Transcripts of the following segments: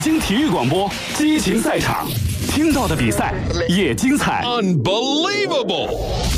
京体育广播，激情赛场，听到的比赛也精彩。 Unbelievable！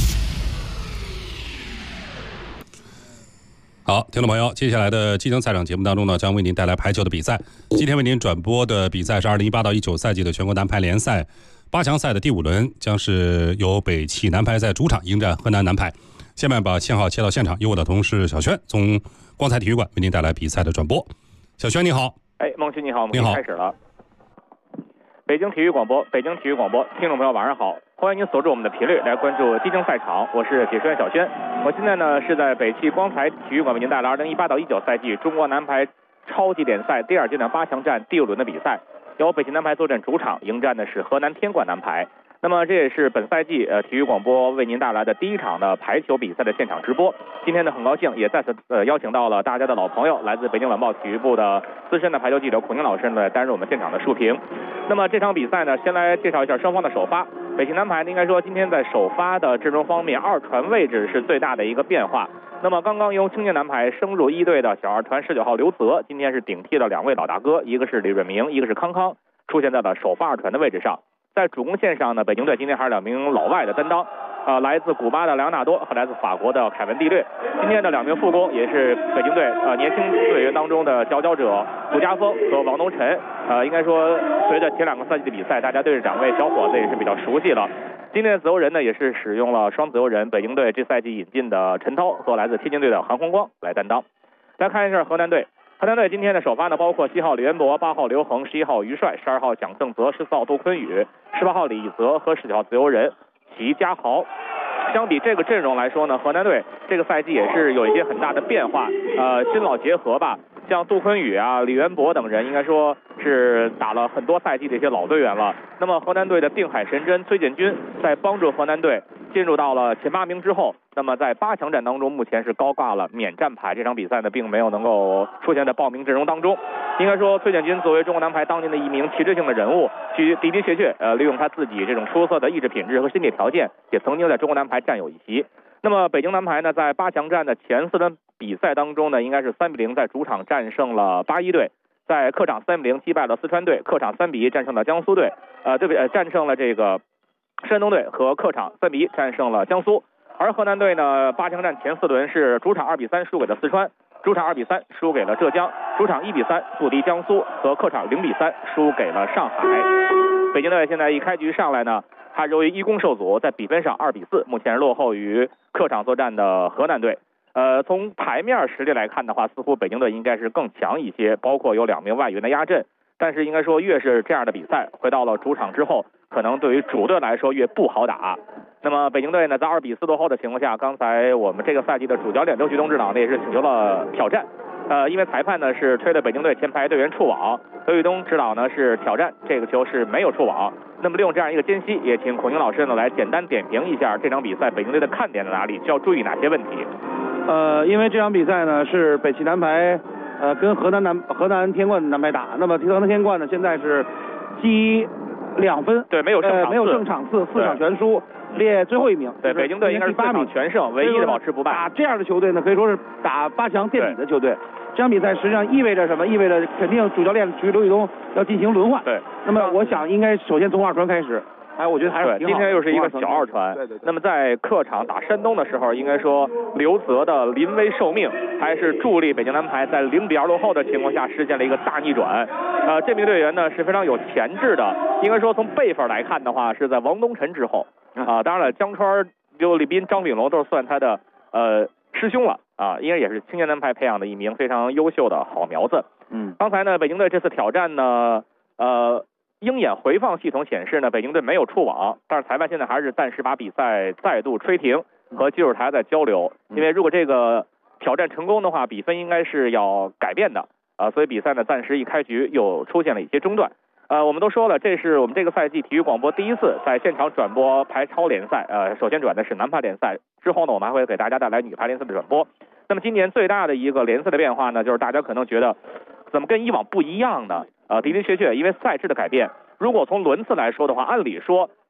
好，听众朋友，接下来的激情赛场节目当中呢，将为您带来排球的比赛。今天为您转播的比赛是2018到19赛季的全国男排联赛8强赛的第5轮，将是由北汽男排在主场迎战河南男排。下面把信号切到现场，由我的同事小轩从光彩体育馆为您带来比赛的转播。小轩你好。 孟旭你好，我们已经开始了。北京体育广播，听众朋友晚上好，欢迎您锁住我们的频率来关注激情赛场，我是解说员小轩。我现在呢是在北汽光彩体育馆为您带来2018到19赛季中国男排超级联赛第2阶段8强战第5轮的比赛，由北汽男排坐镇主场迎战的是河南天冠男排。那么这也是本赛季体育广播为您带来的第一场的排球比赛的现场直播。今天呢很高兴也再次邀请到了大家的老朋友，来自北京晚报体育部的资深的排球记者孔宁老师呢担任我们现场的述评。那么这场比赛呢，先来介绍一下双方的首发。北汽男排呢应该说今天在首发的阵容方面，二传位置是最大的一个变化。那么刚刚由青年男排升入一队的小二传19号刘泽，今天是顶替了2位老大哥，一个是李润明，一个是康康，出现在了首发二传的位置上。在主攻线上呢，北京队今天还是2名老外的担当，来自古巴的莱昂纳多和来自法国的凯文蒂略。今天的2名副攻也是北京队年轻队员当中的佼佼者杜家峰和王东晨。应该说随着前2个赛季的比赛，大家对这2位小伙子也是比较熟悉了。今天的自由人呢也是使用了双自由人，北京队这赛季引进的陈涛和来自天津队的韩红光来担当。来看一下河南队。河南队今天的首发呢，包括7号李元博、8号刘恒、11号于帅、12号蒋正泽、14号杜坤宇、18号李泽和19号自由人齐家豪。相比这个阵容来说呢，河南队这个赛季也是有一些很大的变化，新老结合吧。像杜坤宇啊、李元博等人，应该说是打了很多赛季的一些老队员了。那么河南队的定海神针崔建军在帮助河南队进入到了前8名之后，那么在8强战当中目前是高挂了免战牌，这场比赛呢并没有能够出现在报名阵容当中。应该说崔建军作为中国男排当年的一名旗帜性的人物，去的确利用他自己这种出色的意志品质和身体条件，也曾经在中国男排占有一席。那么北京男排呢，在8强战的前4轮比赛当中呢，应该是3-0在主场战胜了81队，在客场3-0击败了四川队，客场3-1战胜了江苏队，战胜了这个山东队，和客场3-1战胜了江苏。而河南队呢，8强战前4轮是主场2-3输给了四川，主场2-3输给了浙江，主场1-3不敌江苏，和客场0-3输给了上海。北京队现在一开局上来呢，他由于一攻受阻，在比分上2-4，目前落后于客场作战的河南队。从牌面实力来看的话，似乎北京队应该是更强一些，包括有2名外援的压阵。但是应该说，越是这样的比赛，回到了主场之后，可能对于主队来说越不好打。那么北京队呢，在2-4落后的情况下，刚才我们这个赛季的主教练刘旭东指导呢也是请求了挑战。因为裁判呢是吹了北京队前排队员触网，刘旭东指导呢是挑战这个球是没有触网。那么利用这样一个间隙，也请孔宁老师呢来简单点评一下这场比赛北京队的看点在哪里，需要注意哪些问题。 因为这场比赛呢是北汽男排跟河南天冠男排打，那么河南天冠呢现在是积2分， 对，没有胜场次 ，4场全输，列最后1名。 对，北京队应该是4场全胜，唯一的保持不败。 打这样的球队呢，可以说是打8强垫底的球队。这场比赛实际上意味着什么？意味着肯定主教练徐刘宇东要进行轮换。 对， 那么我想应该首先从二传开始。我觉得还是对，今天又是一个小二传。 对。 那么在客场打山东的时候，应该说刘泽的临危受命，还是助力北京男排在0-2落后的情况下实现了一个大逆转。这名队员呢是非常有潜质的，应该说从辈分来看的话，是在王东晨之后。当然了，江川、刘立斌、张炳龙都是算他的师兄了啊，应该也是青年男排培养的一名非常优秀的好苗子。刚才呢，北京队这次挑战呢，鹰眼回放系统显示呢，北京队没有触网，但是裁判现在还是暂时把比赛再度吹停，和技术台在交流。因为如果这个挑战成功的话，比分应该是要改变的所以比赛呢暂时一开局又出现了一些中断。我们都说了，这是我们这个赛季体育广播第一次在现场转播排超联赛。首先转的是男排联赛，之后呢我们还会给大家带来女排联赛的转播。那么今年最大的一个联赛的变化呢，就是大家可能觉得怎么跟以往不一样呢？的确，因为赛制的改变。如果从轮次来说的话，按理说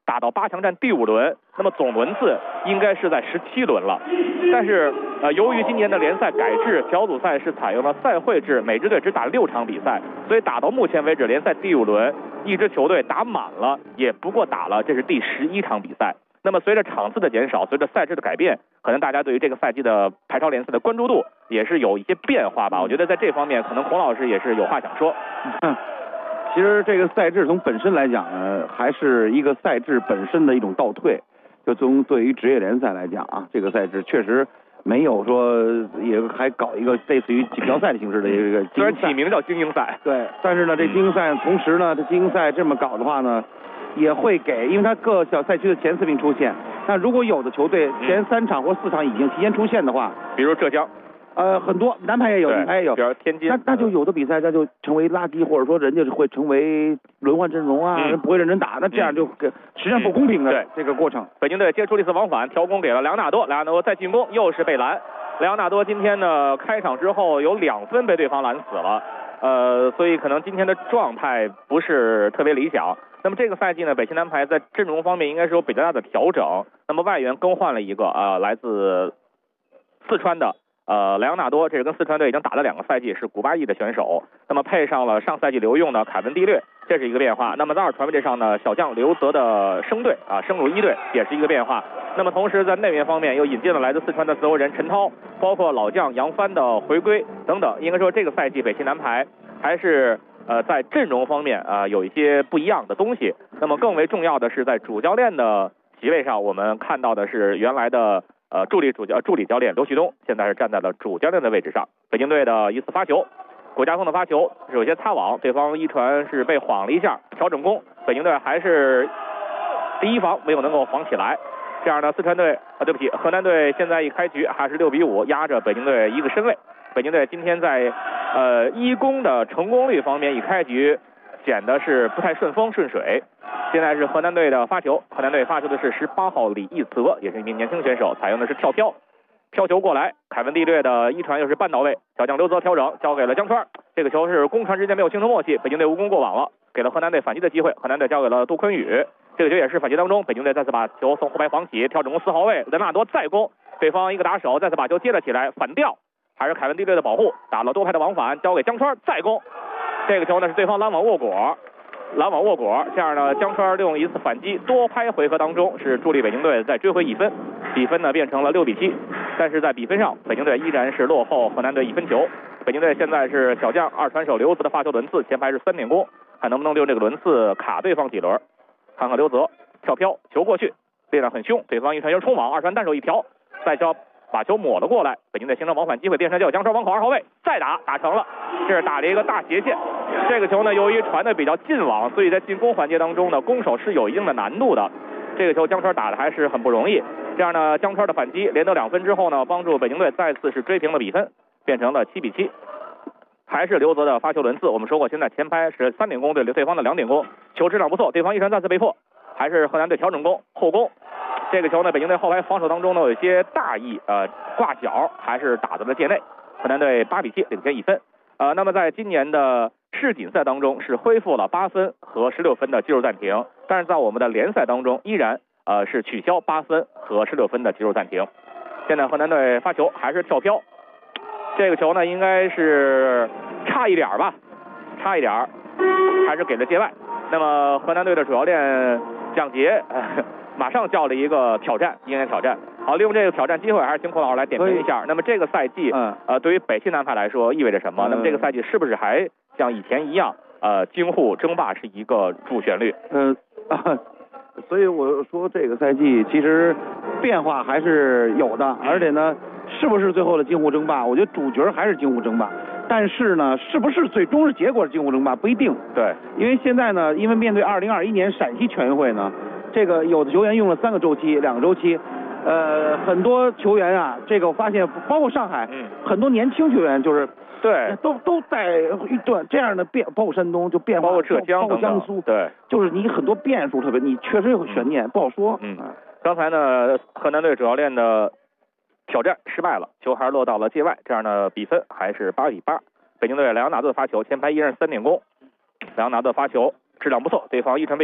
打到8强战第5轮，那么总轮次应该是在17轮了。但是由于今年的联赛改制，小组赛是采用了赛会制，每支队只打6场比赛，所以打到目前为止，联赛第5轮，一支球队打满了，也不过打了这是第11场比赛。那么随着场次的减少，随着赛制的改变，可能大家对于这个赛季的排超联赛的关注度也是有一些变化吧。我觉得在这方面，可能孔老师也是有话想说。 其实这个赛制从本身来讲呢，还是一个赛制本身的一种倒退。就从对于职业联赛来讲啊，这个赛制确实没有说也还搞一个类似于锦标赛的形式的一个精英赛， 虽然起名叫精英赛， 对，但是呢，这精英赛同时呢，这精英赛这么搞的话呢，也会给，因为它各小赛区的前4名出现，那如果有的球队前3场或4场已经提前出现的话， 比如浙江。 很多男排也有，女排也有， 比如天津， 那就有的比赛它就成为垃圾，或者说人家会成为轮换阵容啊，人不会认真打，那这样就实际上不公平的这个过程。 北京队接触了一次往返，调攻给了莱昂纳多，莱昂纳多再进攻又是被拦。莱昂纳多今天呢开场之后有2分被对方拦死了，所以可能今天的状态不是特别理想。那么这个赛季呢，北汽男排在阵容方面应该是有比较大的调整。那么外援更换了一个来自四川的。莱昂纳多，这是跟四川队已经打了2个赛季，是古巴裔的选手。那么配上了上赛季留用的凯文蒂略，这是一个变化。那么在2传位置上呢，小将刘泽的升入1队也是一个变化。那么同时在内援方面又引进了来自四川的自由人陈涛，包括老将杨帆的回归等等。应该说这个赛季北汽男排还是在阵容方面有一些不一样的东西。那么更为重要的是在主教练的席位上，我们看到的是原来的。助理教练刘旭东现在是站在了主教练的位置上。北京队的一次发球，国家锋的发球是有些擦网，对方一传是被晃了一下，调整攻，北京队还是第一防没有能够防起来。这样呢，四川队河南队现在一开局还是6比5压着北京队1个身位。北京队今天在一攻的成功率方面，一开局显得是不太顺风顺水。现在是河南队的发球，河南队发球的是18号李义泽，也是一名年轻选手，采用的是跳球过来，凯文蒂略的一传又是半到位，小将刘泽调整交给了江川，这个球是攻传之间没有形成默契，北京队无功过网了，给了河南队反击的机会，河南队交给了杜坤宇，这个球也是反击当中，北京队再次把球从后排防起，调整攻4号位，莱纳多再攻，对方一个打手再次把球接了起来，反吊，还是凯文蒂略的保护，打了多拍的往返，交给江川再攻，这个球呢是对方拦网握果，这样呢，江川利用一次反击，多拍回合当中是助力北京队再追回1分，比分呢变成了6比7。但是在比分上，北京队依然是落后河南队1分球。北京队现在是小将2传手刘泽的发球轮次，前排是3点攻，看能不能利用这个轮次卡对方几轮。看看刘泽跳飘球过去，力量很凶，对方一传球冲网，2传单手一调，再把球抹了过来，北京队形成往返机会，变成叫江川往口2号位，再打成了，这是打了一个大斜线。这个球呢，由于传的比较近网，所以在进攻环节当中呢，攻手是有一定的难度的。这个球江川打的还是很不容易。这样呢，江川的反击连得2分之后呢，帮助北京队再次是追平了比分，变成了7比7。还是刘泽的发球轮次，我们说过，现在前排是3点攻对方的2点攻，球质量不错，对方一传再次被迫，还是河南队调整攻后攻。这个球呢，北京队后排防守当中呢有一些大意，挂角还是打在了界内，河南队8比7领先1分。那么在今年的世锦赛当中是恢复了8分和16分的技术暂停，但是在我们的联赛当中依然是取消8分和16分的技术暂停。现在河南队发球还是跳飘，这个球呢应该是差一点吧，还是给了界外。那么河南队的主教练蒋捷马上叫了一个挑战，应该挑战。好，利用这个挑战机会，还是请孔老师来点评一下。那么这个赛季，对于北汽男排来说意味着什么？那么这个赛季是不是还像以前一样，京沪争霸是一个主旋律？ 所以我说这个赛季其实变化还是有的，而且呢，是不是最后的京沪争霸？我觉得主角还是京沪争霸。但是呢，是不是最终是结果是京沪争霸不一定。 对， 因为现在呢，因为面对2021年陕西全运会呢，这个有的球员用了2个周期，很多球员啊，这个我发现包括上海，很多年轻球员就是对都在一段这样的包括山东就变化， 包括浙江， 包括江苏， 对， 就是你很多变数特别，你确实有悬念，不好说。 刚才呢，河南队主教练的挑战失败了，球还是落到了界外，这样呢比分还是8比8。北京队莱昂纳多的发球，前排依然3点攻，莱昂纳多发球质量不错，对方一传被迫，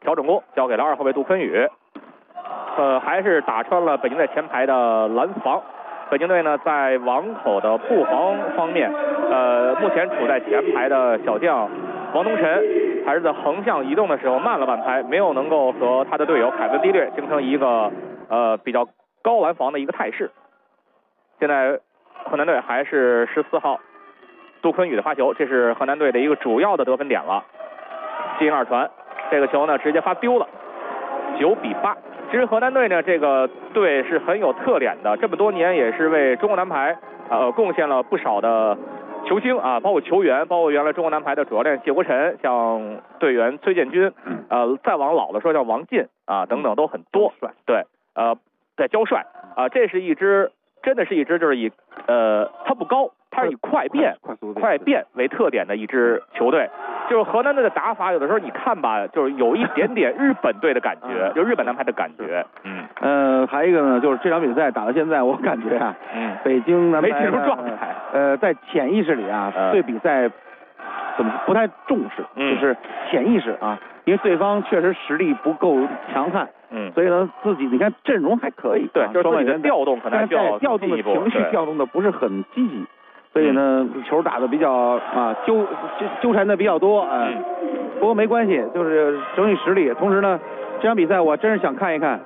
调整攻交给了2号位杜坤宇，还是打穿了北京队前排的拦防。北京队呢在网口的布防方面，目前处在前排的小将王东晨还是在横向移动的时候慢了半拍，没有能够和他的队友凯文迪略形成一个比较高拦防的一个态势。现在河南队还是14号杜坤宇的发球，这是河南队的一个主要的得分点了。进2传，这个球呢直接发丢了，9比8。其实河南队呢这个队是很有特点的，这么多年也是为中国男排贡献了不少的球星啊，包括球员，包括原来中国男排的主教练谢国辰，像队员崔建军，再往老的说像王进啊等等都很多。对，在焦帅啊，这是一支真的是一支就是以它不高，它是以快变为特点的一支球队。就是河南队的打法，有的时候你看吧，就是有一点点日本队的感觉，就日本男排的感觉。 还有一个呢，就是这场比赛打到现在，我感觉啊，北京男排没进入状态。 在潜意识里啊，对比赛怎么不太重视，就是潜意识啊，因为对方确实实力不够强悍，所以呢，自己你看阵容还可以， 对，就是自己的调动可能需要调动的情绪调动的不是很积极。所以呢，球打的比较纠缠的比较多，不过没关系，就是整体实力。同时呢，这场比赛我真是想看一看，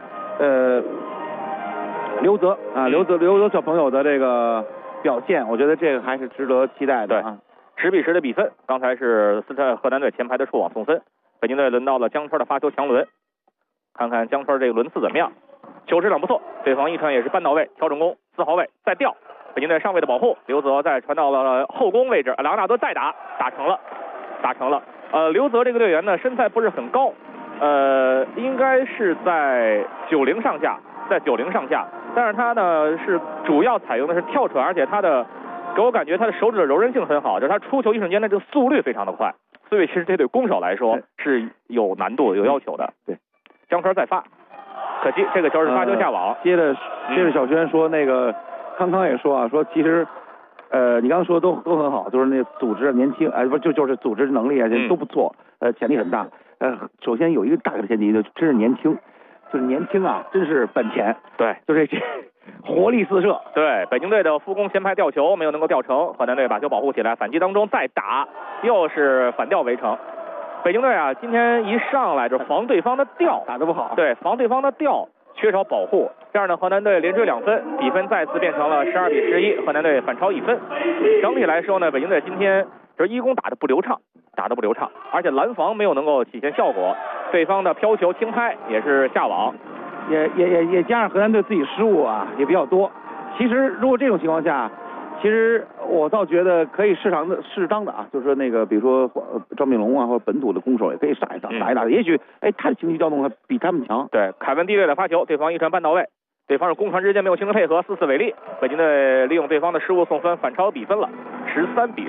刘泽小朋友的这个表现，我觉得这个还是值得期待的啊。 10比10的比分，刚才是河南队前排的触网送分，北京队轮到了江川的发球强轮，看看江川这个轮次怎么样。球质量不错，对方1传也是半到位，调整攻4号位再吊。北京队上位的保护，刘泽再传到了后攻位置，莱昂纳多再打成了。刘泽这个队员呢，身材不是很高，应该是在90上下，但是他呢是主要采用的是跳传，而且他的给我感觉他的手指的柔韧性很好，就是他出球一瞬间的这个速率非常的快，所以其实这对攻手来说是有难度有要求的。 对， 江川再发，可惜这个球是发球下网。 接着小轩说那个。康康也说啊，说其实，你刚刚说都很好，就是那组织年轻，就是组织能力啊，都不错，潜力很大。首先有一个大的前提，就真是年轻，就是年轻啊，真是本钱。 对， 就是这活力四射。 对，北京队的副攻前排吊球没有能够吊成，河南队把球保护起来，反击当中再打，又是反吊围城。北京队啊，今天一上来就防对方的吊， 打得不好。 对，防对方的吊。缺少保护，这样呢，河南队连追2分，比分再次变成了12比11，河南队反超1分。整体来说呢，北京队今天就是一攻打得不流畅，而且拦防没有能够体现效果，对方的飘球轻拍也是下网， 也加上河南队自己失误啊也比较多。其实如果这种情况下，其实我倒觉得可以适当的啊，就是说那个比如说赵敏龙啊，或者本土的攻手也可以上一上，打一打，也许他的情绪调动比他们强。对， 凯文迪略的发球，对方1传半到位，对方是攻传之间没有形成配合，4-4违例，北京队利用对方的失误送分，反超比分了，13比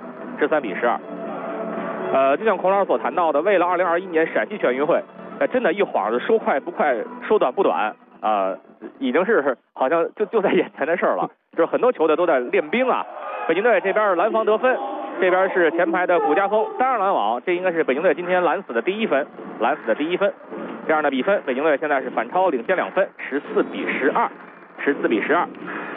12。就像孔老师所谈到的，为了2021年陕西全运会，真的一晃就说快不快，说短不短，已经是好像就在眼前的事了。就是很多球队都在练兵啊。北京队这边是拦防得分，这边是前排的古家峰单人拦网，这应该是北京队今天拦死的第一分。这样的比分，北京队现在是反超领先2分，14比12。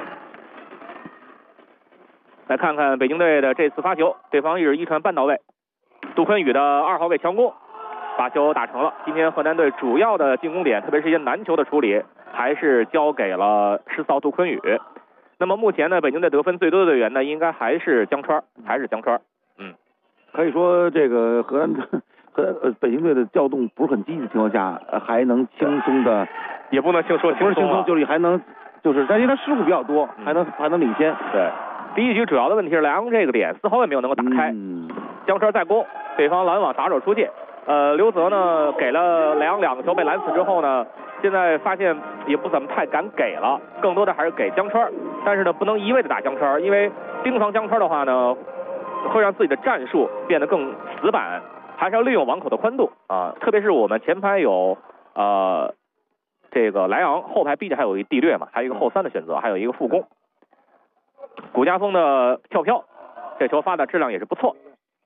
来看看北京队的这次发球，对方1传半到位，杜坤宇的2号位强攻，把球打成了。今天河南队主要的进攻点，特别是一些难球的处理，还是交给了14号杜坤宇。那么目前呢，北京队得分最多的队员呢，应该还是江川。 可以说这个北京队的调动不是很积极的情况下，还能轻松的， 也不能轻松， 就是还能但是他失误比较多，还能领先。 对，第一局主要的问题是莱昂这个点4号位没有能够打开，江川再攻，对方拦网打手出界。刘泽呢给了莱昂2个球被拦死之后呢，现在发现也不怎么太敢给了，更多的还是给江川。但是呢，不能一味的打江川，因为盯防江川的话呢，会让自己的战术变得更死板，还是要利用网口的宽度啊。特别是我们前排有这个莱昂，后排毕竟还有一地略嘛，还有一个后3的选择，还有一个副攻。古家峰的跳飘，这球发的质量也是不错。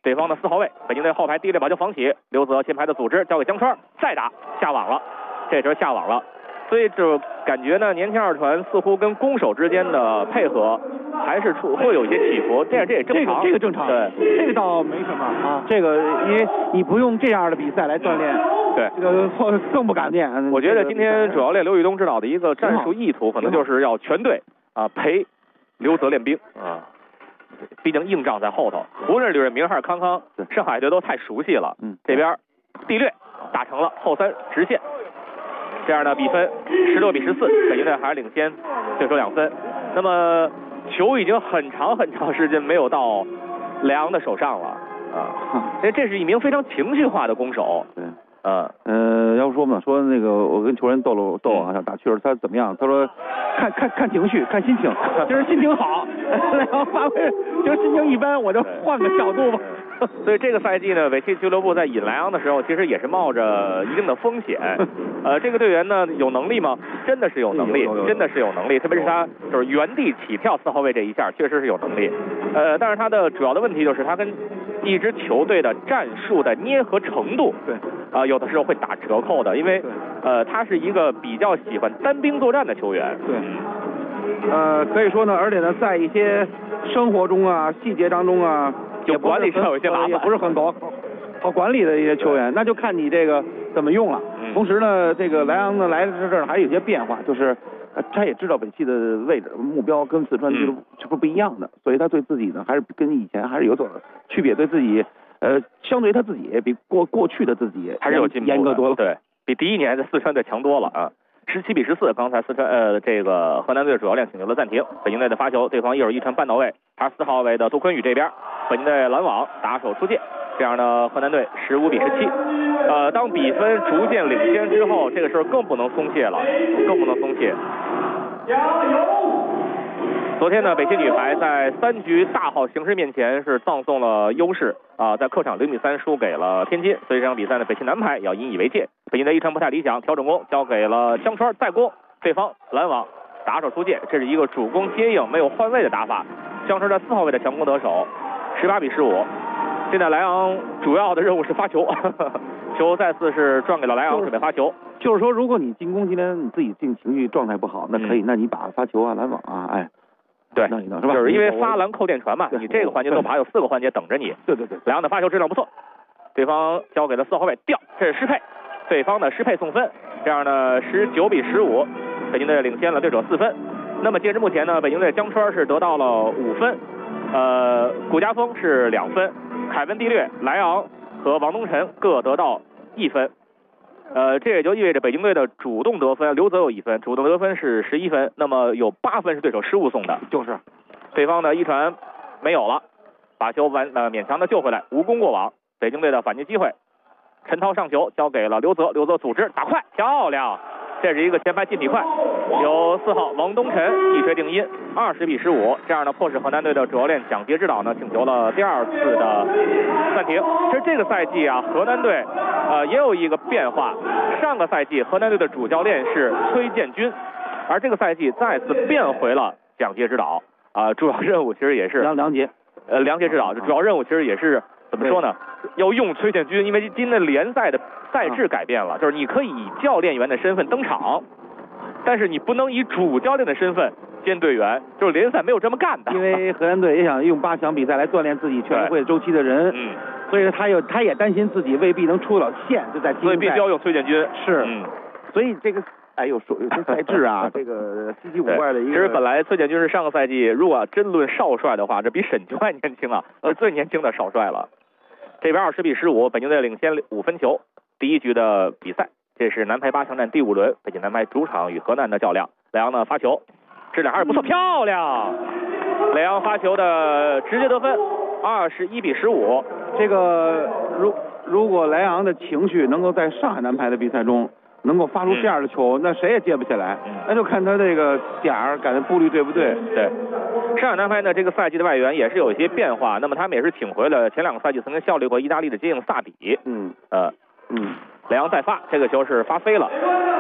对方的4号位，北京队后排第一列把球防起，刘泽前排的组织交给江川，再打下网了，这时候下网了。所以就感觉呢，年轻二传似乎跟攻守之间的配合还是会有一些起伏，这也正常。 这个正常， 对， 这个倒没什么啊。这个因为你不用这样的比赛来锻炼， 对， 这个更不敢练。 我觉得今天主教练刘宇东指导的一个战术意图，可能就是要全队陪刘泽练兵啊。毕竟硬仗在后头，无论是吕润明还是康康，上海队都太熟悉了。这边地略打成了后3直线。这样的比分16比14，北京队还是领先对手2分。那么球已经很长时间没有到莱昂的手上了啊，所以这是一名非常情绪化的攻手。 对，要说嘛，说那个我跟球员斗啊，想打趣儿，他怎么样？他说看情绪，看心情，今儿心情好，莱昂发挥，今儿心情一般，我就换个角度吧。 所以这个赛季呢，尾气俱乐部在引莱昂的时候，其实也是冒着一定的风险。这个队员呢有能力吗？真的是有能力，真的是有能力。特别是他就是原地起跳4号位这一下，确实是有能力。但是他的主要的问题就是他跟一支球队的战术的捏合程度，对，有的时候会打折扣的，因为他是一个比较喜欢单兵作战的球员。 对，可以说呢，而且呢，在一些生活中啊、细节当中啊。 有管理上有一些麻烦， 也不是很好管理的一些球员，那就看你这个怎么用了。同时呢，这个莱昂呢来这儿还有一些变化，就是他也知道北汽的位置目标跟四川俱乐部是不一样的，所以他对自己呢还是跟以前还是有所区别，对自己相对于他自己比过去的自己还是有进步的， 严格多了， 对，比第一年的四川队强多了啊。17比14，刚才四川这个河南队主教练请求了暂停。北京队的发球，对方一会儿一传半到位，还是4号位的杜坤宇这边，北京队拦网打手出界，这样呢河南队15比17。当比分逐渐领先之后，这个时候更不能松懈了，更不能松懈。加油！昨天呢，北汽女排在3局大好形势面前是葬送了优势在客场0比3输给了天津，所以这场比赛呢，北汽男排也要引以为戒。北京队一传不太理想，调整攻交给了江川，再攻，对方拦网打手出界，这是一个主攻接应没有换位的打法。江川在4号位的强攻得手，18比15。现在莱昂主要的任务是发球，球再次是转给了莱昂，准备发球。 就是说，如果你进攻今天你自己情绪状态不好，那可以，那你把发球啊、拦网啊， 对， 弄一弄是吧？ 就是因为发篮扣电传嘛，你这个环节做不好，还有4个环节等着你。 对， 莱昂的发球质量不错，对方交给了4号位吊，这是施佩，对方的施佩送分，这样呢19比15，北京队领先了对手4分。那么截至目前呢，北京队江川是得到了5分，谷家锋是2分，凯文蒂略、莱昂和王东晨各得到1分。这也就意味着北京队的主动得分，刘泽有1分，主动得分是11分，那么有8分是对手失误送的， 就是对方的一传没有了，把球勉强的救回来，无功过网。北京队的反击机会，陈涛上球交给了刘泽，刘泽组织打快，漂亮，这是一个前排进体快，由4号王东晨一锤定音，20比15，这样呢迫使河南队的主教练蒋捷指导呢请求了第2次的暂停。其实这个赛季河南队也有一个变化，上个赛季河南队的主教练是崔建军，而这个赛季再次变回了蒋捷指导主要任务其实也是梁杰指导，主要任务其实也是怎么说呢？要用崔建军，因为今天联赛的赛制改变了，就是你可以以教练员的身份登场，但是你不能以主教练的身份兼队员，就是联赛没有这么干的。 因为河南队也想用8强比赛来锻炼自己全运会周期的人，所以他也担心自己未必能出得了线，就在所以必须要用崔建军。 是，所以这个有些赛制这个稀奇古怪的一个。 其实本来崔建军是上个赛季，如果真论少帅的话，这比沈俊还年轻是最年轻的少帅了。这边20比15，北京队领先5分球。第1局的比赛，这是男排8强战第5轮，北京男排主场与河南的较量。莱昂的发球质量还是不错，漂亮！莱昂发球的直接得分，21比15。 这个如果莱昂的情绪能够在上海男排的比赛中能够发出这样的球，那谁也接不起来，那就看他这个点儿感觉步率对不对。 对，上海男排呢这个赛季的外援也是有一些变化，那么他们也是请回了前2个赛季曾经效力过意大利的接应萨比。莱昂再发，这个球是发飞了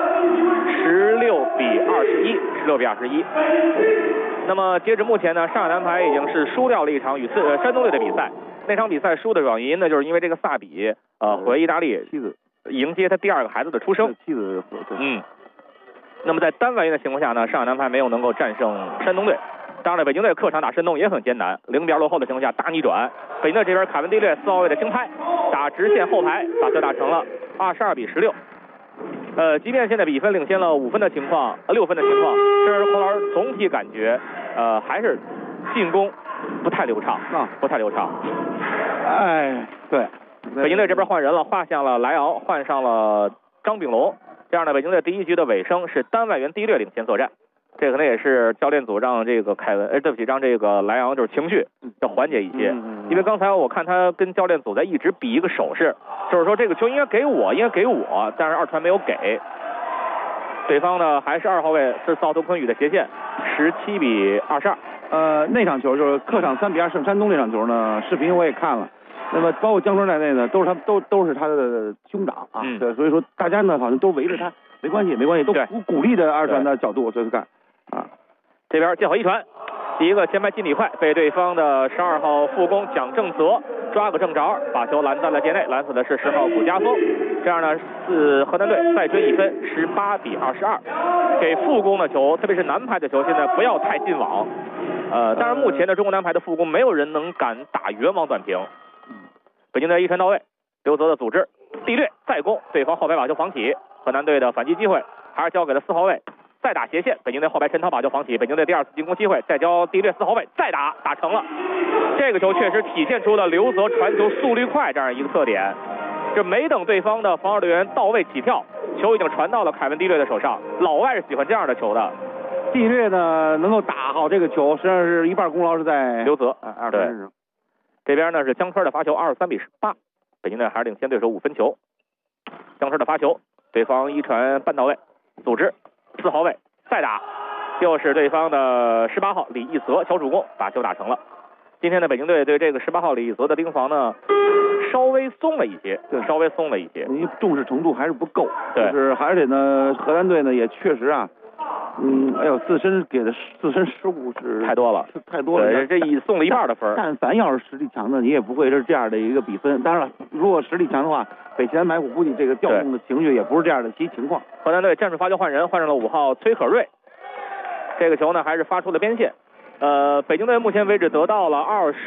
，16比21。那么截止目前呢，上海男排已经是输掉了一场与山东队的比赛， 那场比赛输的主要原因呢，就是因为这个萨比回意大利妻子迎接他第2个孩子的出生。 妻子那么在单外援的情况下呢，上海南排没有能够战胜山东队。当然了，北京队客场打山东也很艰难，0比2落后的情况下大逆转。北京队这边凯文蒂略4号位的轻拍打直线后排，把球打成了22比16。即便现在比分领先了6分的情况，但是孔老师总体感觉还是进攻不太流畅不太流畅。 哎，对， 北京队这边换人了，换下了莱昂，换上了张炳龙。这样呢，北京队第1局的尾声是单外援蒂略领先作战。这可能也是教练组让这个让这个莱昂就是情绪要缓解一些，因为刚才我看他跟教练组在一直比一个手势，就是说这个球应该给我，但是二传没有给。对方呢还是2号位是臧坤宇的斜线，17比22。 那场球就是客场3比2胜山东那场球呢，视频我也看了。那么包括姜春在内呢，都是他的兄长啊，对，所以说大家呢好像都围着他，没关系，都鼓励的二传的角度，所以看啊， 这边建好一传，第一个前排进礼快，被对方的12号副攻蒋正泽抓个正着，把球拦在了界内，拦死的是10号古家峰。这样呢，河南队再追1分，18比22。给副攻的球，特别是南排的球，现在不要太进网。但是目前的中国南排的副攻，没有人能敢打远网短平。北京队一传到位，刘泽的组织，蒂略再攻，对方后排把球防起，河南队的反击机会还是交给了4号位，再打斜线，北京队后排陈涛把球防起，北京队第2次进攻机会，再交蒂略4号位，再打成了。这个球确实体现出了刘泽传球速率快这样一个特点，这没等对方的防守队员到位起跳，球已经传到了凯文蒂略的手上。老外是喜欢这样的球的。 蒂略呢能够打好这个球，实际上是一半功劳是在刘泽。 对， 这边呢是江川的发球，23比18，北京队还是领先对手5分球。江川的发球，对方一传半到位，组织4号位再打，又是对方的18号李一泽小主攻把球打成了。今天的北京队对这个18号李一泽的盯防呢稍微松了一些，因为重视程度还是不够。 对， 就是而且呢，河南队呢也确实啊。自身失误是太多了。对，这一送了一半的分。 但凡要是实力强的，你也不会是这样的一个比分。当然了，如果实力强的话，北齐南排我估计这个调动的情绪也不是这样的情况。 河南队战术发球换人，换上了5号崔可瑞。这个球呢还是发出了边线。北京队目前为止得到了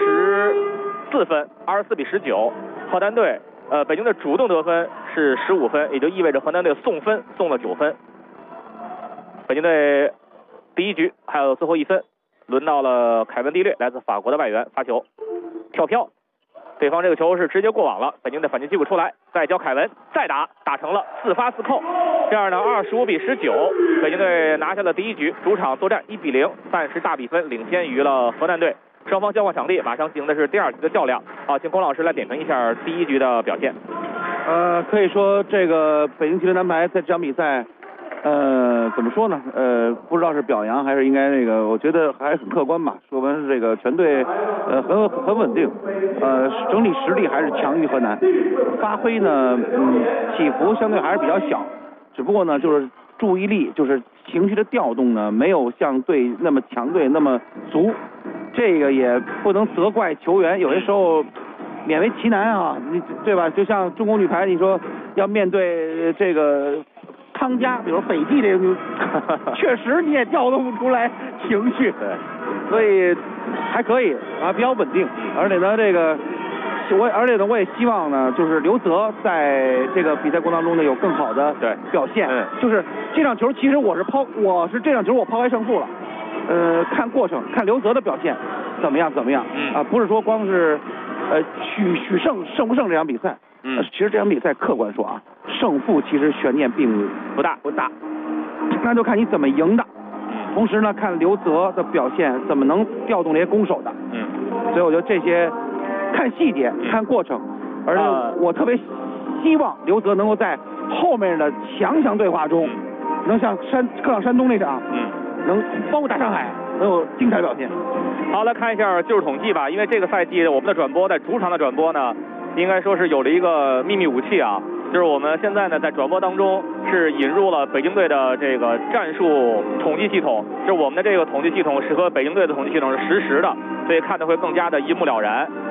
24分，24比19。河南队北京队主动得分是15分，也就意味着河南队送分送了9分。北京队第1局还有最后1分，轮到了凯文蒂略，来自法国的外援发球，跳飘，对方这个球是直接过网了，北京队反击机会出来，再交凯文，再打成了4发4扣，这样呢25比19，北京队拿下了第1局，主场作战1比0，暂时大比分领先于了河南队。双方交换场地，马上进行的是第2局的较量。好，请龚老师来点评一下第1局的表现。 可以说这个北京汽车南排在这场比赛。怎么说呢？不知道是表扬还是应该我觉得还是很客观吧。说完是这个全队很稳定，整体实力还是强于河南，发挥呢起伏相对还是比较小，只不过呢就是注意力就是情绪的调动呢没有像对那么强队那么足，这个也不能责怪球员，有些时候勉为其难啊，对吧？就像中国女排，你说要面对这个。康佳，比如北地这个，确实你也调动不出来情绪， 对， 所以还可以啊，比较稳定。而且呢，我也希望呢，就是刘泽在这个比赛过程当中呢有更好的表现。就是这场球，其实我是这场球我抛开胜负了，看过程，看刘泽的表现怎么样啊，不是说光是取胜不胜这场比赛。其实这场比赛客观说啊，胜负其实悬念并不大，那就看你怎么赢的。同时呢，看刘泽的表现怎么能调动这些攻守的。所以我觉得这些看细节，看过程，而且我特别希望刘泽能够在后面的强对话中，能像客场山东那场，能包括打上海能有精彩表现。 好，来看一下技术统计吧，因为这个赛季我们的转播在主场的转播呢。应该说是有了一个秘密武器啊，就是我们现在呢在转播当中是引入了北京队的这个战术统计系统，就是我们的这个统计系统是和北京队的统计系统是实时的，所以看的会更加的一目了然。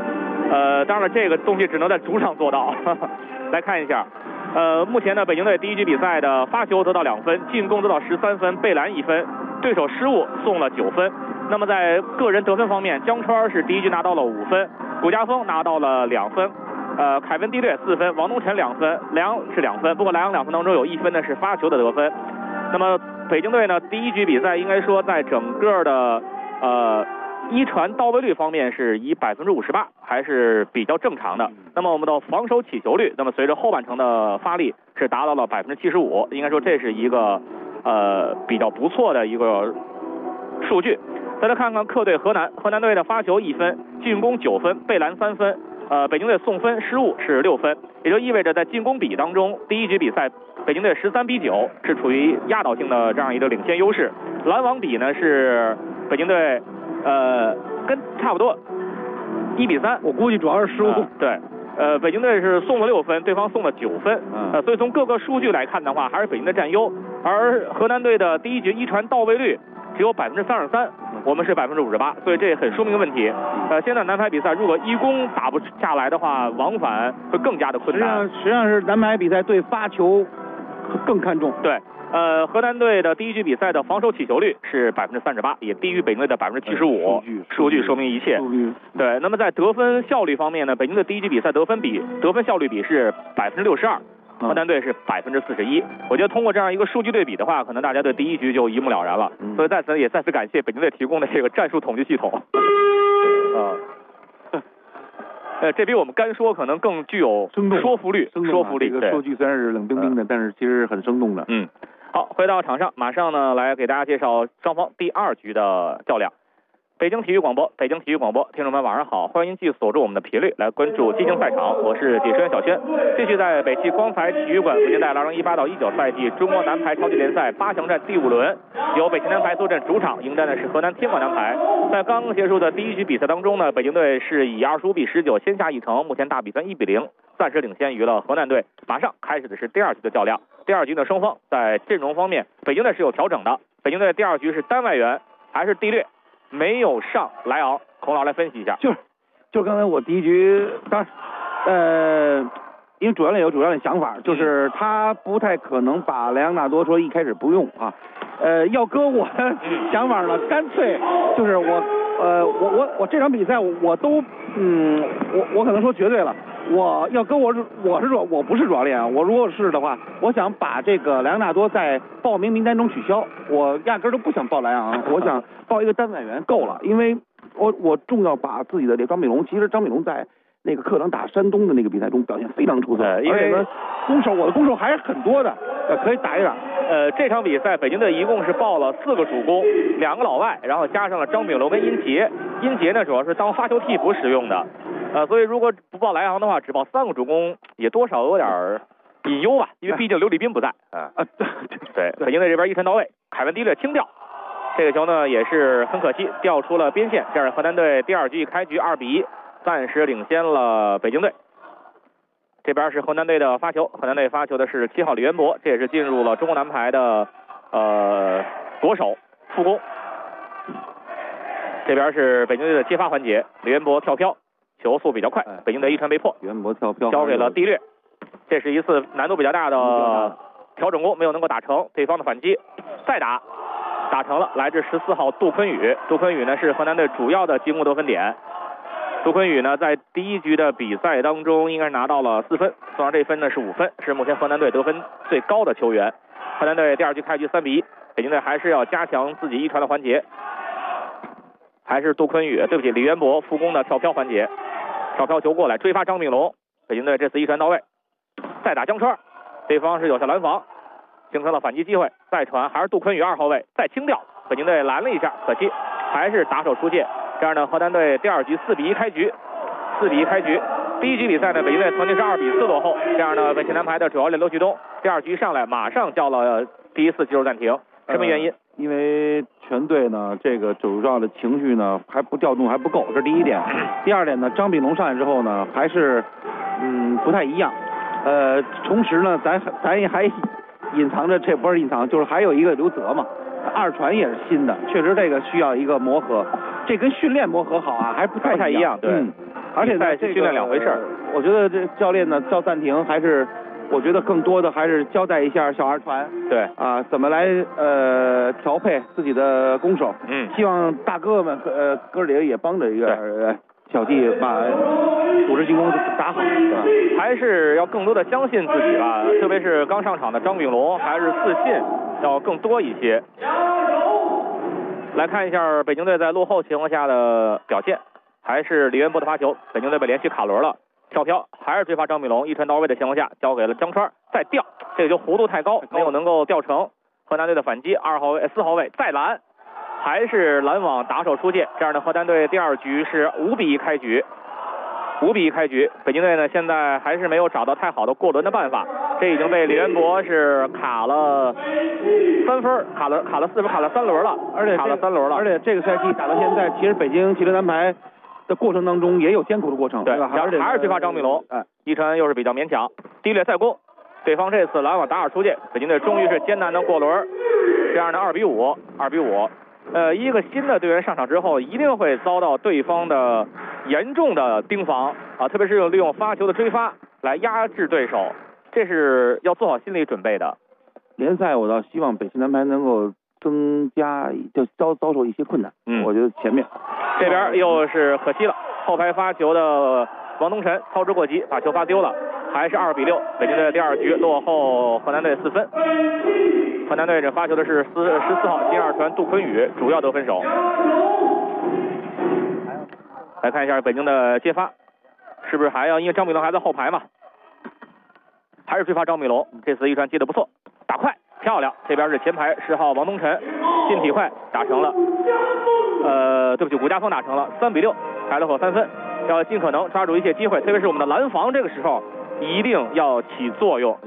当然了，这个东西只能在主场做到。来看一下，目前呢，北京队第一局比赛的发球得到2分，进攻得到13分，被拦1分，对手失误送了9分。那么在个人得分方面，江川是第一局拿到了5分，谷家锋拿到了2分，凯文·蒂略4分，王东晨2分，莱昂是2分。不过莱昂2分当中有1分呢是发球的得分。那么北京队呢，第一局比赛应该说在整个的一传到位率方面是以58%还是比较正常的。那么我们的防守起球率，那么随着后半程的发力是达到了75%，应该说这是一个比较不错的一个数据。再来看看客队河南队的发球1分，进攻9分，被拦3分。北京队送分失误是6分，也就意味着在进攻比当中，第一局比赛北京队13-9是处于压倒性的这样一个领先优势。拦网比呢是北京队跟差不多1-3， 我估计主要是失误。 对，北京队是送了6分，对方送了9分。所以从各个数据来看的话，还是北京队占优。而河南队的第一局一传到位率只有33%，我们是58%，所以这很说明一个问题。现在男排比赛如果一攻打不下来的话，往返会更加的困难。 实际上是男排比赛对发球更看重。 对，河南队的第一局比赛的防守起球率是38%，也低于北京队的75%。数据说明一切。对，那么在得分效率方面呢，北京队第一局比赛得分效率比是62%。河南队是41%，我觉得通过这样一个数据对比的话，可能大家对第一局就一目了然了。所以在此也再次感谢北京队提供的这个战术统计系统。这比我们干说可能更具有说服力。 这个数据虽然是冷冰冰的，但是其实很生动的。 好，回到场上，马上呢来给大家介绍双方第2局的较量。北京体育广播，听众们晚上好，欢迎继续锁住我们的频率来关注激情赛场，我是解说员小轩。继续在北汽光彩体育馆为您带来2018到19赛季中国男排超级联赛8强战第5轮，由北汽男排坐镇主场，迎战的是河南天广男排。在刚刚结束的第一局比赛当中呢，北京队是以25-19先下一城，目前大比分1-0，暂时领先于了河南队。马上开始的是第2局的较量。第2局呢，双方在阵容方面，北京队是有调整的。北京队第2局是单外援，还是蒂略，没有上莱昂。孔老来分析一下。 就刚才我第一局，当然，因为主教练有主教练想法，就是他不太可能把莱昂纳多说一开始不用啊。要搁我的想法呢，干脆就是我这场比赛我都我可能说绝对了。我要跟我不是主教练啊，我如果是的话，我想把这个莱昂纳多在报名名单中取消，我压根儿都不想报莱昂，我想报一个单外援够了，因为我重要把自己的这个张炳龙，其实张炳龙在那个客场打山东的那个比赛中表现非常出色，因为呢我的攻守还是很多的，可以打一打。 这场比赛北京队一共是报了4个主攻，2个老外，然后加上了张炳龙跟殷杰呢主要是当发球替补使用的。所以如果不报莱昂的话，只报3个主攻，也多少有点隐忧吧，因为毕竟刘立斌不在。对，北京队这边一传到位，凯文·蒂略轻吊，这个球呢也是很可惜，掉出了边线。这样河南队第2局开局2-1，暂时领先了北京队。这边是河南队的发球，河南队发球的是7号李元博，这也是进入了中国男排的左手副攻。这边是北京队的接发环节，李元博跳飘。球速比较快，北京队一传被破， 袁博跳飘交给了蒂略，这是一次难度比较大的调整攻，没有能够打成，对方的反击，再打成了，来自14号杜坤宇呢是河南队主要的进攻得分点。杜坤宇呢在第1局的比赛当中应该是拿到了4分，送上这分呢是5分，是目前河南队得分最高的球员。河南队第2局开局3-1，北京队还是要加强自己一传的环节，还是杜坤宇，对不起，李元博副攻的跳飘环节。跳飘球过来追发张炳龙，北京队这次一传到位，再打江川，对方是有效拦防，形成了反击机会，再传还是杜坤宇2号位，再轻吊，北京队拦了一下，可惜还是打手出界。这样呢，河南队第2局4-1开局。第1局比赛呢，北京队曾经是2-4落后。这样呢，北汽男排的主教练刘旭东第2局上来马上叫了第1次技术暂停，什么原因？ 因为全队呢，这个主要的情绪呢还不调动还不够，这是第1点。第2点呢，张炳龙上来之后呢，还是不太一样。同时呢，咱也还隐藏着，这不是隐藏，就是还有一个刘泽嘛，2传也是新的，确实这个需要一个磨合，这跟训练磨合好啊，还不太一样。 对。 而且呢， 训练两回事儿。 我觉得这教练呢叫暂停，还是我觉得更多的还是交代一下小孩团， 对啊，怎么来调配自己的攻守。希望大哥们哥几个也帮着一个小弟把组织进攻打好， 还是要更多的相信自己吧，特别是刚上场的张炳龙，还是自信要更多一些。来看一下北京队在落后情况下的表现，还是李元博的发球，北京队被连续卡轮了，跳飘还是追发张炳龙，一传到位的情况下交给了江川，再吊，这个就弧度太高，没有能够吊成。河南队的反击，4号位再拦，还是拦网打手出界，这样的河南队第2局是5比1开局。5比1开局，北京队呢现在还是没有找到太好的过轮的办法，这已经被李元博是卡了3分，卡了4分，卡了3轮了，卡了3轮了。 而且这个赛季打到现在，其实北京汽车男排的过程当中也有艰苦的过程， 对吧？还是追发张炳龙，一传又是比较勉强，低劣再攻，对方这次拦网打手出界，北京队终于是艰难的过轮，这样的2比5。一个新的队员上场之后，一定会遭到对方的严重的盯防啊，特别是利用发球的追发来压制对手，这是要做好心理准备的。 联赛我倒希望北汽男排能够增加，就遭受一些困难。我觉得前面这边又是可惜了，后排发球的王东晨操之过急，把球发丢了，还是2比6，北京队第2局落后河南队4分。河南队这发球的是14号金2传杜坤宇，主要得分手。来看一下北京的接发，是不是还要因为张炳龙还在后排嘛？还是追发张炳龙，这次一传接的不错，打快漂亮。这边是前排10号王东晨，进体快打成了，对不起，古家峰打成了3比6，开了后3分。要尽可能抓住一些机会，特别是我们的拦防，这个时候一定要起作用，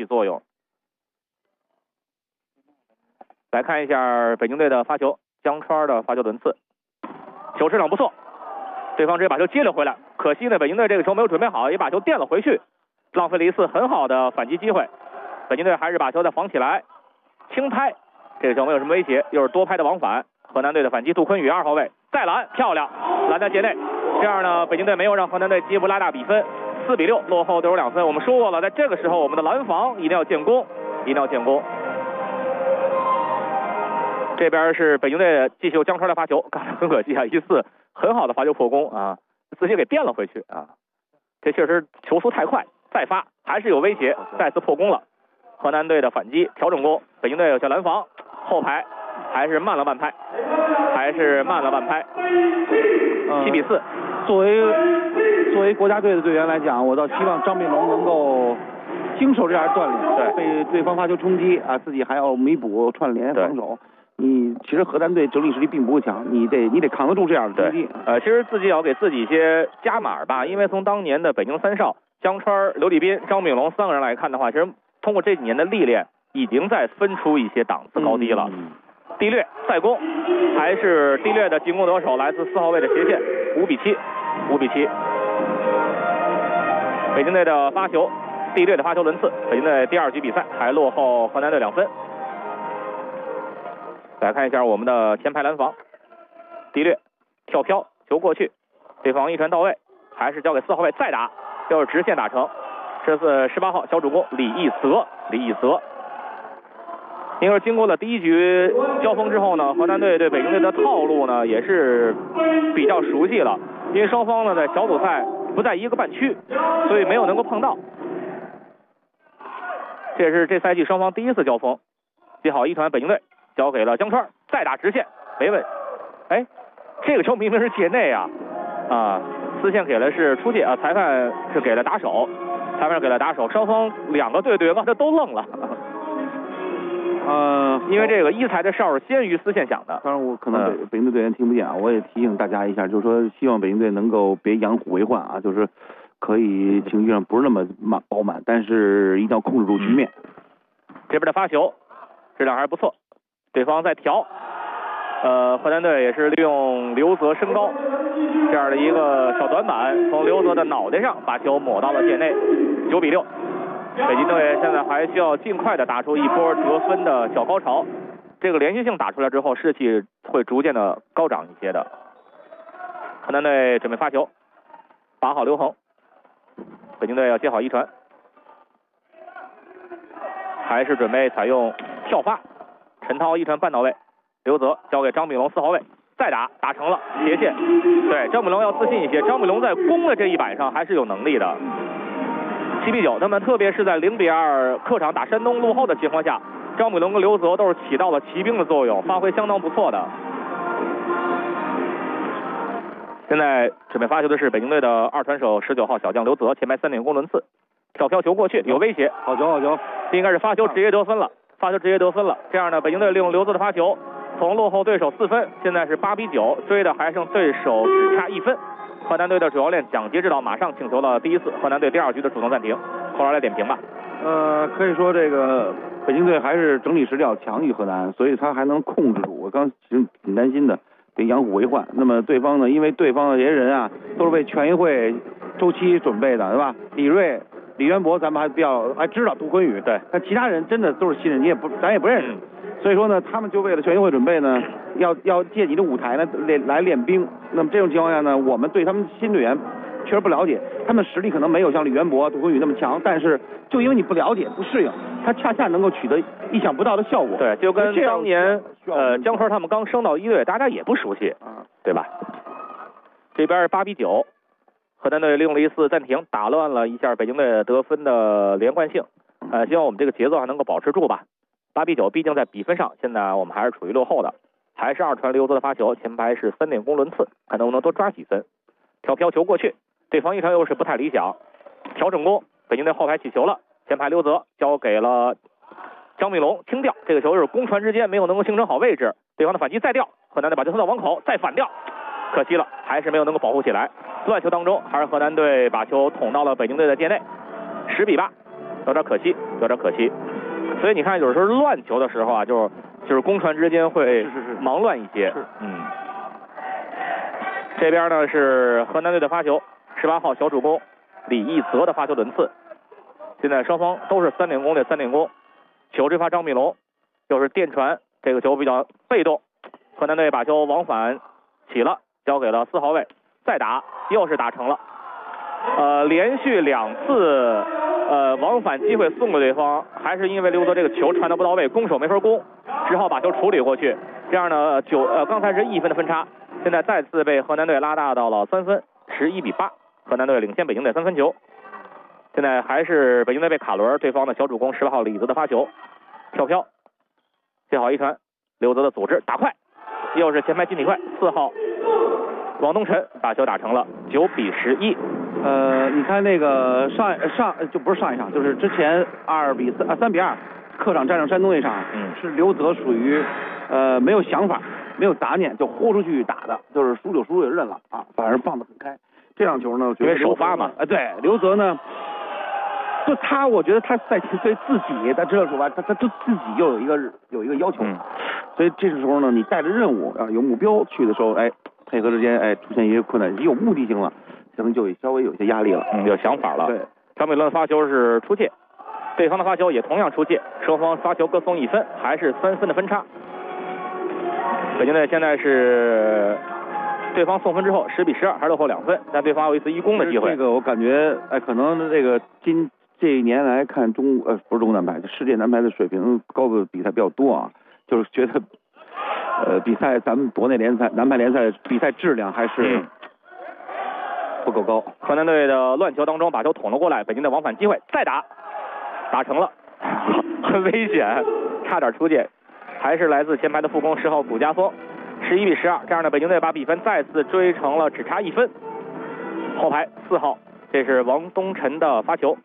来看一下北京队的发球，江川的发球轮次，球质量不错，对方直接把球接了回来，可惜呢北京队这个球没有准备好，也把球垫了回去，浪费了一次很好的反击机会。北京队还是把球再防起来，轻拍，这个球没有什么威胁，又是多拍的往返。河南队的反击，杜坤宇2号位再拦，漂亮，拦在界内，这样呢北京队没有让河南队进一步拉大比分，4比6，落后都有2分。我们说过了，在这个时候我们的拦防一定要建功，这边是北京队继续江川的发球，刚才很可惜啊，一次很好的发球破功啊，自己给垫了回去啊，这确实球速太快，再发还是有威胁，再次破功了。河南队的反击调整攻，北京队有些拦防，后排还是慢了半拍，7比4。 作为国家队的队员来讲，我倒希望张炳龙能够经受这样锻炼，被对方发球冲击啊，自己还要弥补串联防守。其实河南队整体实力并不强，你得扛得住这样的冲击。 其实自己要给自己一些加码吧，因为从当年的北京3少江川、刘立斌、张炳龙3个人来看的话，其实通过这几年的历练，已经在分出一些档次高低了。地略再攻，还是地略的进攻得手，来自4号位的斜线，5比7。北京队的发球，地略的发球轮次，北京队第2局比赛还落后河南队2分。来看一下我们的前排拦防，地略跳飘球过去，对方一传到位，还是交给4号位再打，又是直线打成，这次18号小主攻李义泽。因为经过了第1局交锋之后呢，河南队对北京队的套路呢也是比较熟悉了，因为双方呢在小组赛不在一个半区，所以没有能够碰到。这也是这赛季双方第1次交锋。接好一传，北京队交给了江川，再打直线没问。这个球明明是界内啊，丝线给了是出界啊，裁判是给了打手，双方2个队员刚才都愣了。因为这个一裁的哨是先于丝线响的。 当然我可能北京队队员听不见啊，我也提醒大家一下，就是说希望北京队能够别养虎为患啊，就是可以情绪上不是那么饱满，但是一定要控制住局面。 这边的发球质量还是不错，对方在调，河南队也是利用刘泽身高这样的一个小短板，从刘泽的脑袋上把球抹到了界内，9比6。北京队现在还需要尽快的打出一波得分的小高潮，这个连续性打出来之后，士气会逐渐的高涨一些的。河南队准备发球， 8号刘恒，北京队要接好一传，还是准备采用跳发，陈涛一传半到位，刘泽交给张炳龙4号位，再打成了斜线。对，张炳龙要自信一些，张炳龙在攻的这一板上还是有能力的。7比9，那么特别是在0比2客场打山东落后的情况下，张炳龙跟刘泽都是起到了骑兵的作用，发挥相当不错的。现在准备发球的是北京队的2传手19号小将刘泽，前排3点攻轮次，跳飘球过去有威胁， 好球， 这应该是发球直接得分了，这样呢，北京队利用刘泽的发球，从落后对手4分，现在是8比9，追的还剩对手只差1分。河南队的主教练蒋杰指导马上请求了第一次河南队第2局的主动暂停，后来来点评吧。 可以说这个北京队还是整体实力要强于河南，所以他还能控制住。我刚其实挺担心的，被杨虎为患。那么对方呢，因为对方的这些人啊，都是为全运会周期准备的，对吧？李锐、李渊博咱们还知道，杜坤宇， 对， 但其他人真的都是新人，咱也不认识。所以说呢，他们就为了全运会准备呢，要借你的舞台呢来练兵。那么这种情况下呢，我们对他们新队员确实不了解，他们实力可能没有像李渊博、杜坤宇那么强，但是就因为你不了解、不适应，他恰恰能够取得意想不到的效果。 对，就跟当年江川他们刚升到1队，大家也不熟悉，对吧？这边8比9，河南队利用了一次暂停，打乱了一下北京队得分的连贯性。希望我们这个节奏还能够保持住吧。8比9，毕竟在比分上，现在我们还是处于落后的。还是2传刘泽的发球，前排是3点攻轮次，看能不能多抓几分。跳飘球过去，对方一传优势不太理想，调整攻，北京队后排起球了，前排刘泽交给了张炳龙，轻吊，这个球是攻传之间没有能够形成好位置，对方的反击再吊，河南队把球送到网口，再反吊，可惜了，还是没有能够保护起来。乱球当中，还是河南队把球捅到了北京队的界内，10比8，有点可惜。所以你看，有时候乱球的时候啊，就是攻传之间会忙乱一些。这边呢是河南队的发球，18号小主攻李义泽的发球轮次。现在双方都是3点攻对3点攻，球追发张炳龙，又是电传，这个球比较被动。河南队把球往返起了，交给了4号位，再打，又是打成了。连续2次往返机会送给对方，还是因为刘泽这个球传得不到位，攻手没法攻，只好把球处理过去。这样呢，刚才是1分的分差，现在再次被河南队拉大到了3分，11比8，河南队领先北京队3分球。现在还是北京队被卡伦，对方的小主攻18号李泽的发球，跳飘，接好一传，刘泽的组织打快，又是前排进体快，4号王东晨把球打成了9比11。 你看那个就不是上一场，就是之前3比2客场战胜山东那场，是刘泽属于没有想法、没有杂念就豁出去打的，就是输就输就认了啊，反而放得很开。这场球呢，我觉得因为首发嘛， 对刘泽呢，我觉得他在对自己，他知道首发，他对自己又有一个要求，所以这个时候呢，你带着任务啊，有目标去的时候，配合之间出现一些困难，有目的性了。可能就稍微有些压力了， 有想法了。 对， 张炳龙的发球是出界，对方的发球也同样出界，双方发球各送1分，还是3分的分差。北京队现在是对方送分之后10比12，还落后2分，但对方有一次1攻的机会。 这个我感觉，可能这个这一年来看不是中国男排，世界男排的水平高的比赛比较多啊，就是觉得比赛咱们国内联赛男排联赛比赛质量还是不够高。 河南队的乱球当中把球捅了过来，北京的往返机会再打成了，很危险，差点出界，还是来自前排的副攻10号古家锋，11比12，这样的北京队把比分再次追成了只差1分。后排4号，这是王东晨的发球，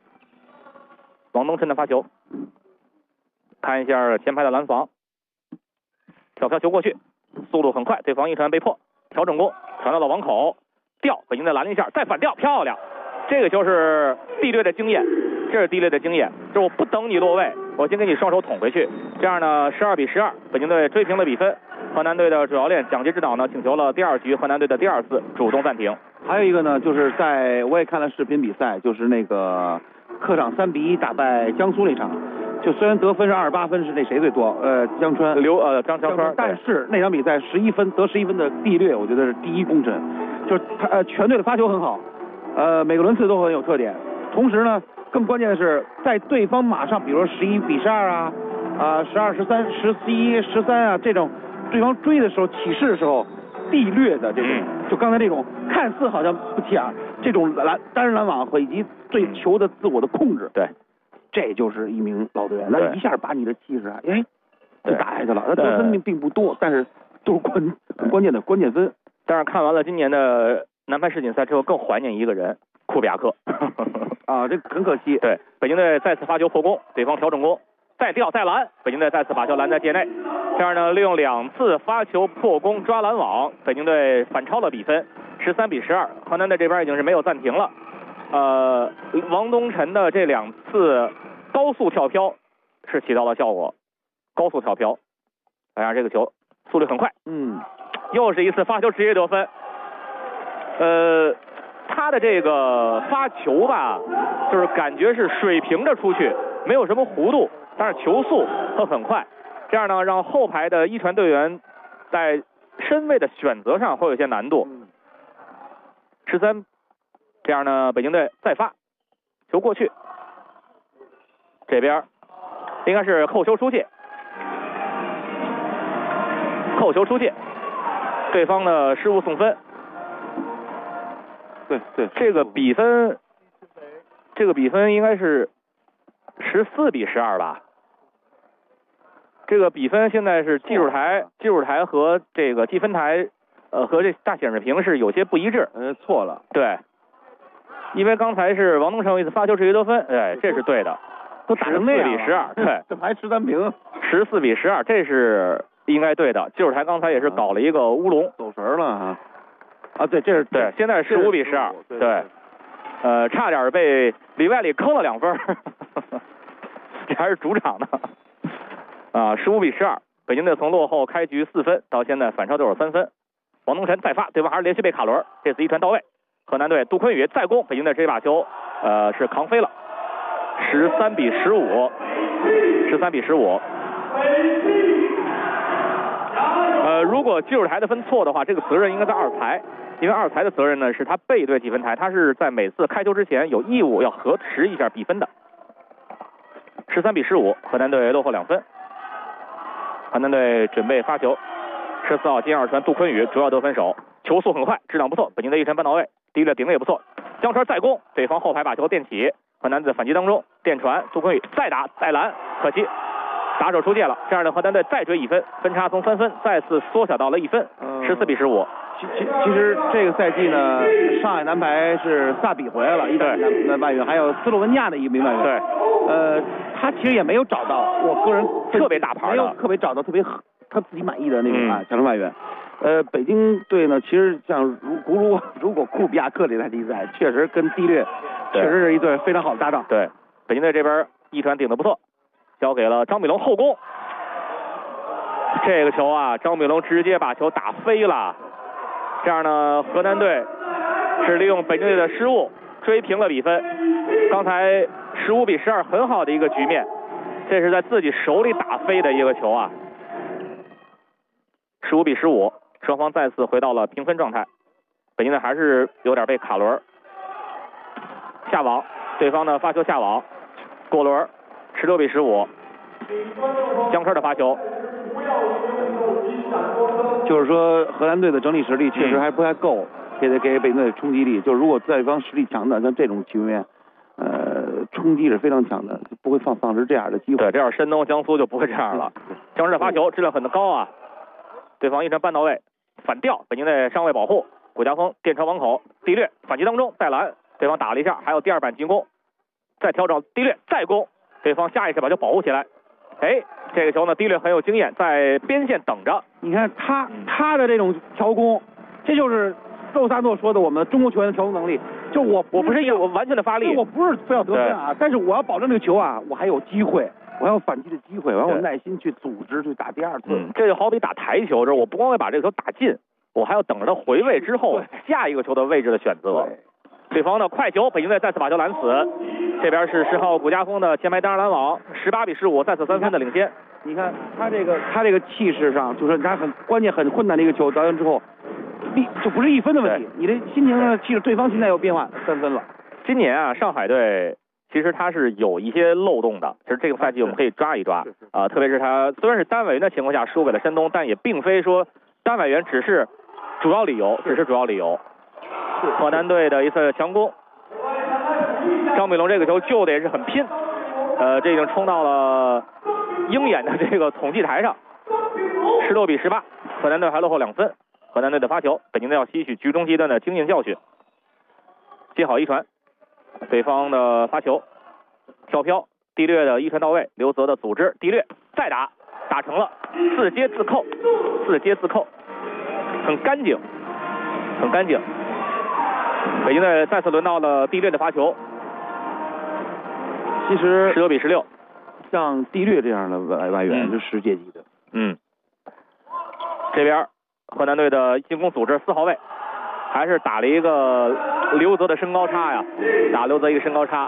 看一下前排的拦防，跳飘球过去，速度很快，对方一传被迫调整攻，传到了网口，吊，北京队拦了一下，再反吊，漂亮，这个就是地队的经验，就是我不等你落位，我先给你双手捅回去，这样呢12比12，北京队追平了比分。河南队的主教练蒋杰指导呢请求了第2局河南队的第2次主动暂停。 还有一个呢，就是我也看了视频比赛，就是那个客场3比1打败江苏那场，就虽然得分是28分，是那谁最多，江川， 张川， 但是那场比赛11分得11分的地略，我觉得是第一功臣，就是他全队的发球很好， 每个轮次都很有特点。同时呢，更关键的是，在对方马上，比如说11比12啊，12、13、11、13啊这种，对方追的时候起势的时候，地略的这种，就刚才这种看似好像不起眼，这种单人拦网以及对球的自我的控制， 对， 这就是一名老队员，那一下把你的气势啊，就打下去了。他得分并不多，但是都是关键的关键分。 但是看完了今年的男排世锦赛之后，更怀念一个人，库比亚克。 啊，这很可惜。 对，北京队再次发球破攻，对方调整攻，再吊再拦，北京队再次把球拦在界内。这样呢，利用2次发球破攻抓拦网，北京队反超了比分，13比12。河南队这边已经是没有暂停了。王东晨的这2次高速跳飘是起到了效果，高速跳飘，哎呀，这个球速率很快。又是一次发球直接得分。他的这个发球吧，就是感觉是水平着出去，没有什么弧度，但是球速很快，这样呢让后排的一传队员在身位的选择上会有些难度。13，这样呢北京队再发球过去，这边应该是扣球出界，扣球出界，对方的失误送分。 对， 这个比分应该是14比12吧。这个比分现在是技术台和这个计分台，和这大显示屏是有些不一致。 错了。 对，因为刚才是王东晨有一次发球直接得分，哎，这是对的。 都打成那样了。 14比12，对， 这还13平。 14比12，这是应该对的。技术台刚才也是搞了一个乌龙， 走神了啊。对，这是对，现在15比12，对，差点被里外里坑了2分，这还是主场的，15比12，北京队从落后开局4分到现在反超都是3分。王东晨再发，对方还是连续被卡轮，这次一传到位，河南队杜坤宇再攻，北京队这把球是扛飞了，13比15，13比15。如果技术台的分错的话，这个责任应该在2裁，因为2裁的责任呢是他背对计分台，他是在每次开球之前有义务要核实一下比分的。13比15，河南队落后2分。河南队准备发球，14号接2传杜坤宇主要得分手，球速很快，质量不错，北京队一传半到位，第一个顶的也不错，江川再攻，对方后排把球垫起，河南队反击当中垫传，杜坤宇再打再拦，可惜打手出界了，这样的河南队再追1分，分差从3分再次缩小到了1分，14比15。 其实这个赛季呢，上海男排是萨比回来了，一名外援，还有斯洛文尼亚的一名外援。 对， 他其实也没有找到，我个人特别大牌的， 没有特别找到特别他自己满意的那种强力外援。北京队呢，其实像如果库比亚克这台比赛，确实跟地略确实是一对非常好的搭档。 对，北京队这边一传顶得不错，交给了张米龙后攻，这个球啊，张米龙直接把球打飞了。这样呢，河南队是利用北京队的失误追平了比分。刚才15比12很好的一个局面，这是在自己手里打飞的一个球啊。15比15，双方再次回到了平分状态。北京队还是有点被卡轮，下网，对方的发球下网，过轮，16比15，江川的发球。 就是说，河南队的整体实力确实还不太够，也得给北京队冲击力。就如果对方实力强的，像这种局面，冲击是非常强的，就不会丧失这样的机会。 对，这样山东、江苏就不会这样了。江川的发球质量很高啊，对方一传半到位，反吊，北京队上位保护，古家锋垫传网口，地略反击当中再拦，对方打了一下，还有第2板进攻，再调整地略再攻，对方下意识把球保护起来。哎，这个球呢，地略很有经验，在边线等着。 你看他的这种调攻，这就是肉萨诺说的我们中国球员的调攻能力。就我不是我完全的发力， 我不是非要得分啊，但是我要保证这个球啊，我还有机会，我还有反击的机会，我还有耐心去组织去打第2次。 这就好比打台球，就是我不光会把这个球打进，我还要等着他回位之后下一个球的位置的选择。对方的快球，北京队再次把球拦死。这边是10号古家锋的前排单人拦网，18比15，再次3分的领先。 你看他这个气势上，就是他很关键很困难的一个球，导演之后， 就不是1分的问题，你的心情呢，其实对方心态有变化，3分了。 今年啊，上海队其实他是有一些漏洞的，其实这个赛季我们可以抓一抓啊，特别是他虽然是单外援的情况下输给了山东，但也并非说单外援只是主要理由，河南队的一次强攻，张炳龙这个球救的也是很拼，这已经冲到了鹰眼的这个统计台上，16比18，河南队还落后2分。河南队的发球，北京队要吸取局中阶段的经验教训，接好一传，对方的发球，跳飘，地略的一传到位，刘泽的组织，地略再打，打成了4接自扣，很干净。北京队再次轮到了地略的发球， 其实 19比16， 像地略这样的外援是世界级的。 这边河南队的进攻组织4号位，还是打了一个刘泽的身高差呀，打刘泽一个身高差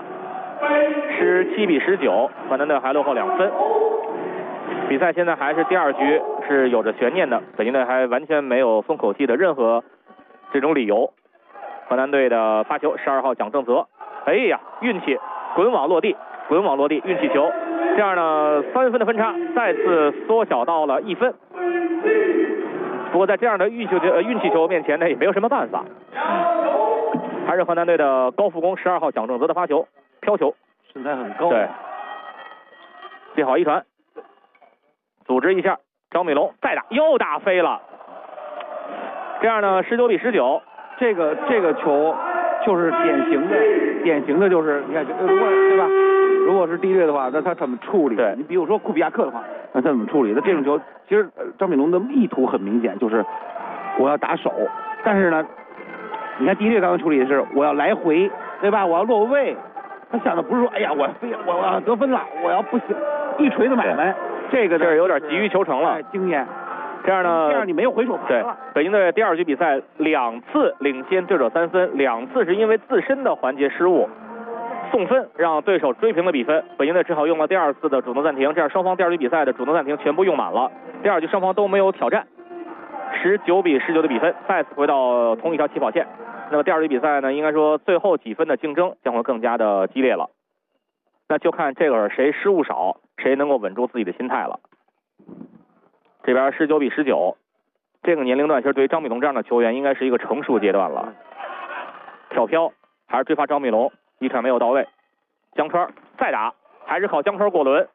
，17比19，河南队还落后2分。比赛现在还是第2局是有着悬念的，北京队还完全没有松口气的任何这种理由。河南队的发球，12号蒋正泽，哎呀，运气，滚网落地，运气球，这样呢3分的分差再次缩小到了1分。不过在这样的运气球面前呢，也没有什么办法。还是河南队的高复攻，12号蒋正泽的发球，飘球， 身材很高。 对，接好一传，组织一下，张炳龙再打，又打飞了。这样呢，19比19， 这个球就是典型的就是你看，如果对吧？如果是地略的话，那他怎么处理？ 对， 你比如说库比亚克的话，那他怎么处理？那这种球，其实张炳龙的意图很明显，就是我要打手，但是呢，你看地略刚刚处理的是我要来回，对吧？我要落位，他想的不是说，哎呀，我要得分了，我要不行，一锤子买卖，这个有点急于求成了， 经验。 这样呢， 这样你没有回手牌了。 对，北京队第2局比赛2次领先对手3分，2次是因为自身的环节失误送分，让对手追平了比分。北京队只好用了第2次的主动暂停，这样双方第2局比赛的主动暂停全部用满了。第2局双方都没有挑战，19比19的比分，再次回到同一条起跑线。那么第2局比赛呢，应该说最后几分的竞争将会更加的激烈了。那就看这会儿谁失误少，谁能够稳住自己的心态了。这边19比19，这个年龄段其实对于张炳龙这样的球员应该是一个成熟阶段了。跳飘还是追发张炳龙，一传没有到位，江川再打，还是靠江川过轮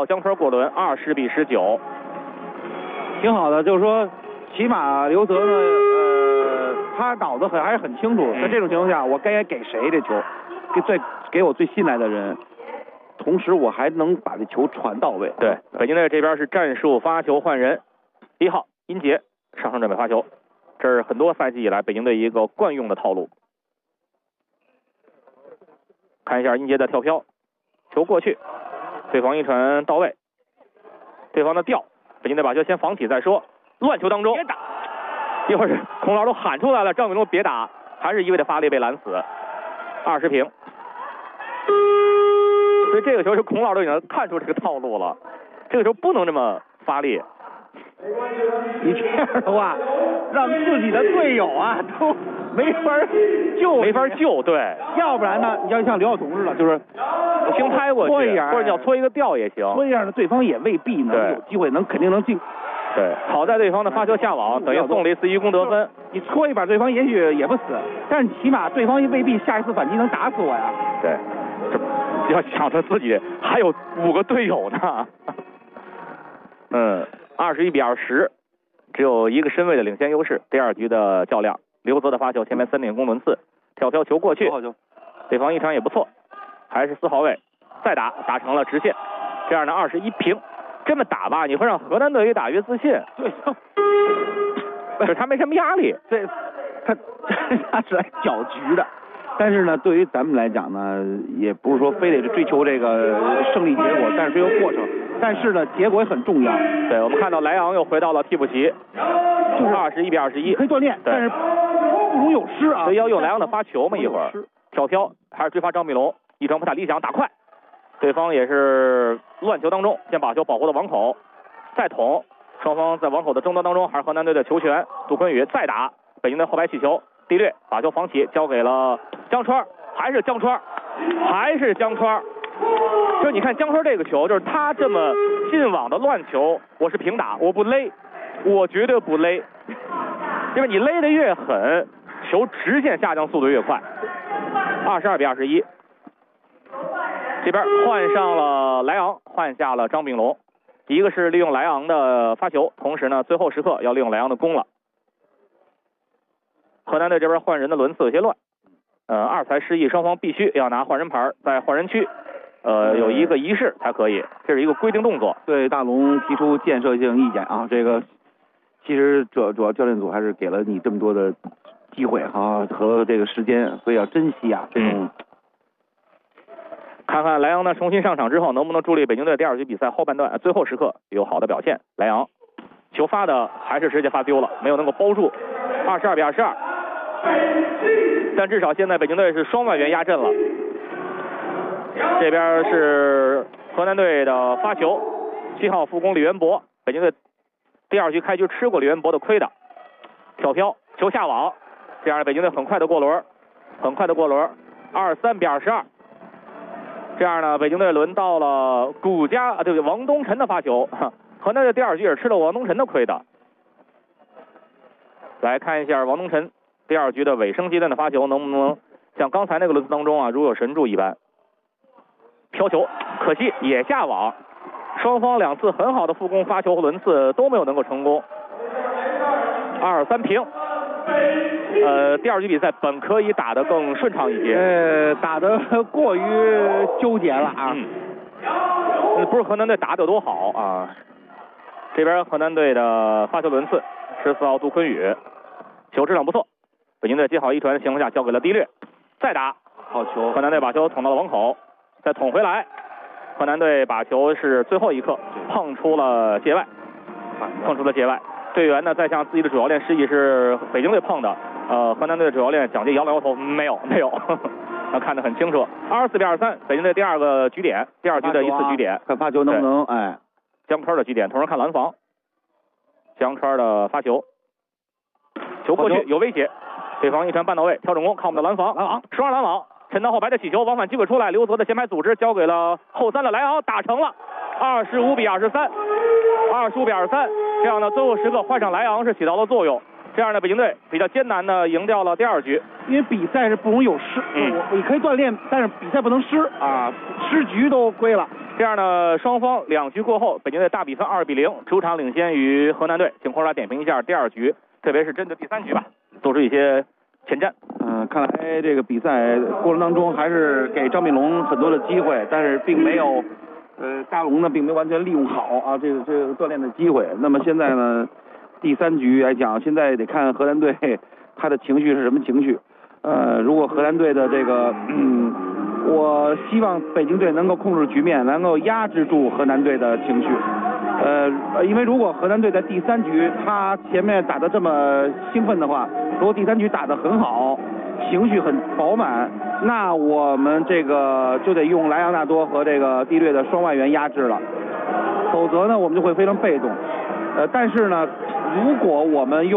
，20比19， 挺好的。就是说，起码刘泽呢，他脑子还是很清楚，在这种情况下，我该给谁这球，给我最信赖的人。同时我还能把这球传到位。 对，北京队这边是战术发球换人，1号殷杰上升准备发球，这是很多赛季以来北京队一个惯用的套路。看一下殷杰的跳飘，球过去，对方一传到位，对方的吊，北京队把球先防起再说。乱球当中，别打！一会儿孔老都喊出来了，张炳龙别打，还是一味的发力被拦死，20平。所以这个球是孔老都已经看出这个套路了，这个球不能这么发力。 你这样的话，让自己的队友啊都没法救， 对。 要不然呢，你要像刘晓彤似的，就是轻拍过去，或者你要搓一个吊也行。 搓一下呢，对方也未必能有机会，肯定能进。 对，好在对方的发球下网，等于送了一次1攻得分。 你搓一把，对方也许也不死，但是起码对方未必下一次反击能打死我呀。 对，这要想着自己还有5个队友呢。21比20，只有一个身位的领先优势。第2局的较量，刘泽的发球前面3点攻轮次，跳飘球过去，对方一传也不错，还是4号位，再打成了直线，这样的21平。这么打吧，你会让河南队越打越自信。 对， 就是他没什么压力， 他是来搅局的。但是呢，对于咱们来讲呢，也不是说非得是追求这个胜利结果，但是追求过程。但是呢，结果也很重要。 对，我们看到莱昂又回到了替补席，就是21比21， 可以锻炼，但是不容有失啊。 所以要用莱昂的发球嘛，一会儿跳飘还是追发张炳龙，一传不太理想，打快，对方也是乱球当中先把球保护到网口，再捅，双方在网口的争夺当中，还是河南队的球权。杜坤宇再打， 北京队后排起球，地略把球防起，交给了江川，还是江川。就是你看江川这个球，就是他这么进网的乱球，我是平打，我不勒，我绝对不勒，因为你勒得越狠，球直线下降速度越快。22比21，这边换上了莱昂，换下了张炳龙，一个是利用莱昂的发球，同时呢最后时刻要利用莱昂的攻了。河南队这边换人的轮次有些乱。二才失意，双方必须要拿换人牌，在换人区，有一个仪式才可以，这是一个规定动作。 对大龙提出建设性意见啊，这个其实主要教练组还是给了你这么多的机会啊和这个时间，所以要珍惜啊这种。 看看莱昂呢重新上场之后能不能助力北京队第2局比赛后半段最后时刻有好的表现。莱昂球发的还是直接发丢了，没有能够包住。22比22。但至少现在北京队是双外援压阵了。这边是河南队的发球，7号副攻李元博，北京队第2局开局吃过李元博的亏的，跳飘球下网，这样北京队很快的过轮，23比22。这样呢，北京队轮到了王东晨的发球，河南队第2局也吃了王东晨的亏的。来看一下王东晨第2局的尾声阶段的发球能不能像刚才那个轮次当中啊如有神助一般，飘球可惜也下网，双方2次很好的副攻发球和轮次都没有能够成功。2-3平。第2局比赛本可以打得更顺畅一些， 打得过于纠结了啊。 不是河南队打得有多好啊。这边河南队的发球轮次14号杜坤宇，球质量不错。北京队接好一传的情况下交给了地略，再打好球，河南队把球捅到了网口，再捅回来，河南队把球是最后一刻碰出了界外。队员呢在向自己的主教练示意是北京队碰的，河南队的主教练蒋介摇了摇头，没有，他看得很清楚。24比23，北京队第2个局点，第2局的一次局点， 看发球能不能江川的局点，同时看拦防，江川的发球，球过去有威胁，对方一传半到位，调整攻，看我们的拦防，双拦网，陈到后排的起球，往返机会出来，刘泽的前排组织交给了后3的莱昂，打成了25比23，这样呢最后时刻换上莱昂是起到了作用，这样呢北京队比较艰难的赢掉了第2局。 因为比赛是不容易有失，你可以锻炼，但是比赛不能失啊，失局都亏了。 这样呢双方2局过后，北京队大比分2比0，主场领先于河南队。请坤来点评一下第2局，特别是针对第3局吧，做出一些前瞻。 看来这个比赛过程当中还是给张炳龙很多的机会，但是并没有大龙呢并没有完全利用好啊这个锻炼的机会。那么现在呢第3局来讲，现在得看河南队他的情绪是什么情绪。如果河南队的这个我希望北京队能够控制局面，能够压制住河南队的情绪。因为如果河南队在第3局他前面打得这么兴奋的话，如果第3局打得很好，情绪很饱满，那我们这个就得用莱昂纳多和这个地略的双外援压制了，否则呢我们就会非常被动。但是呢，如果我们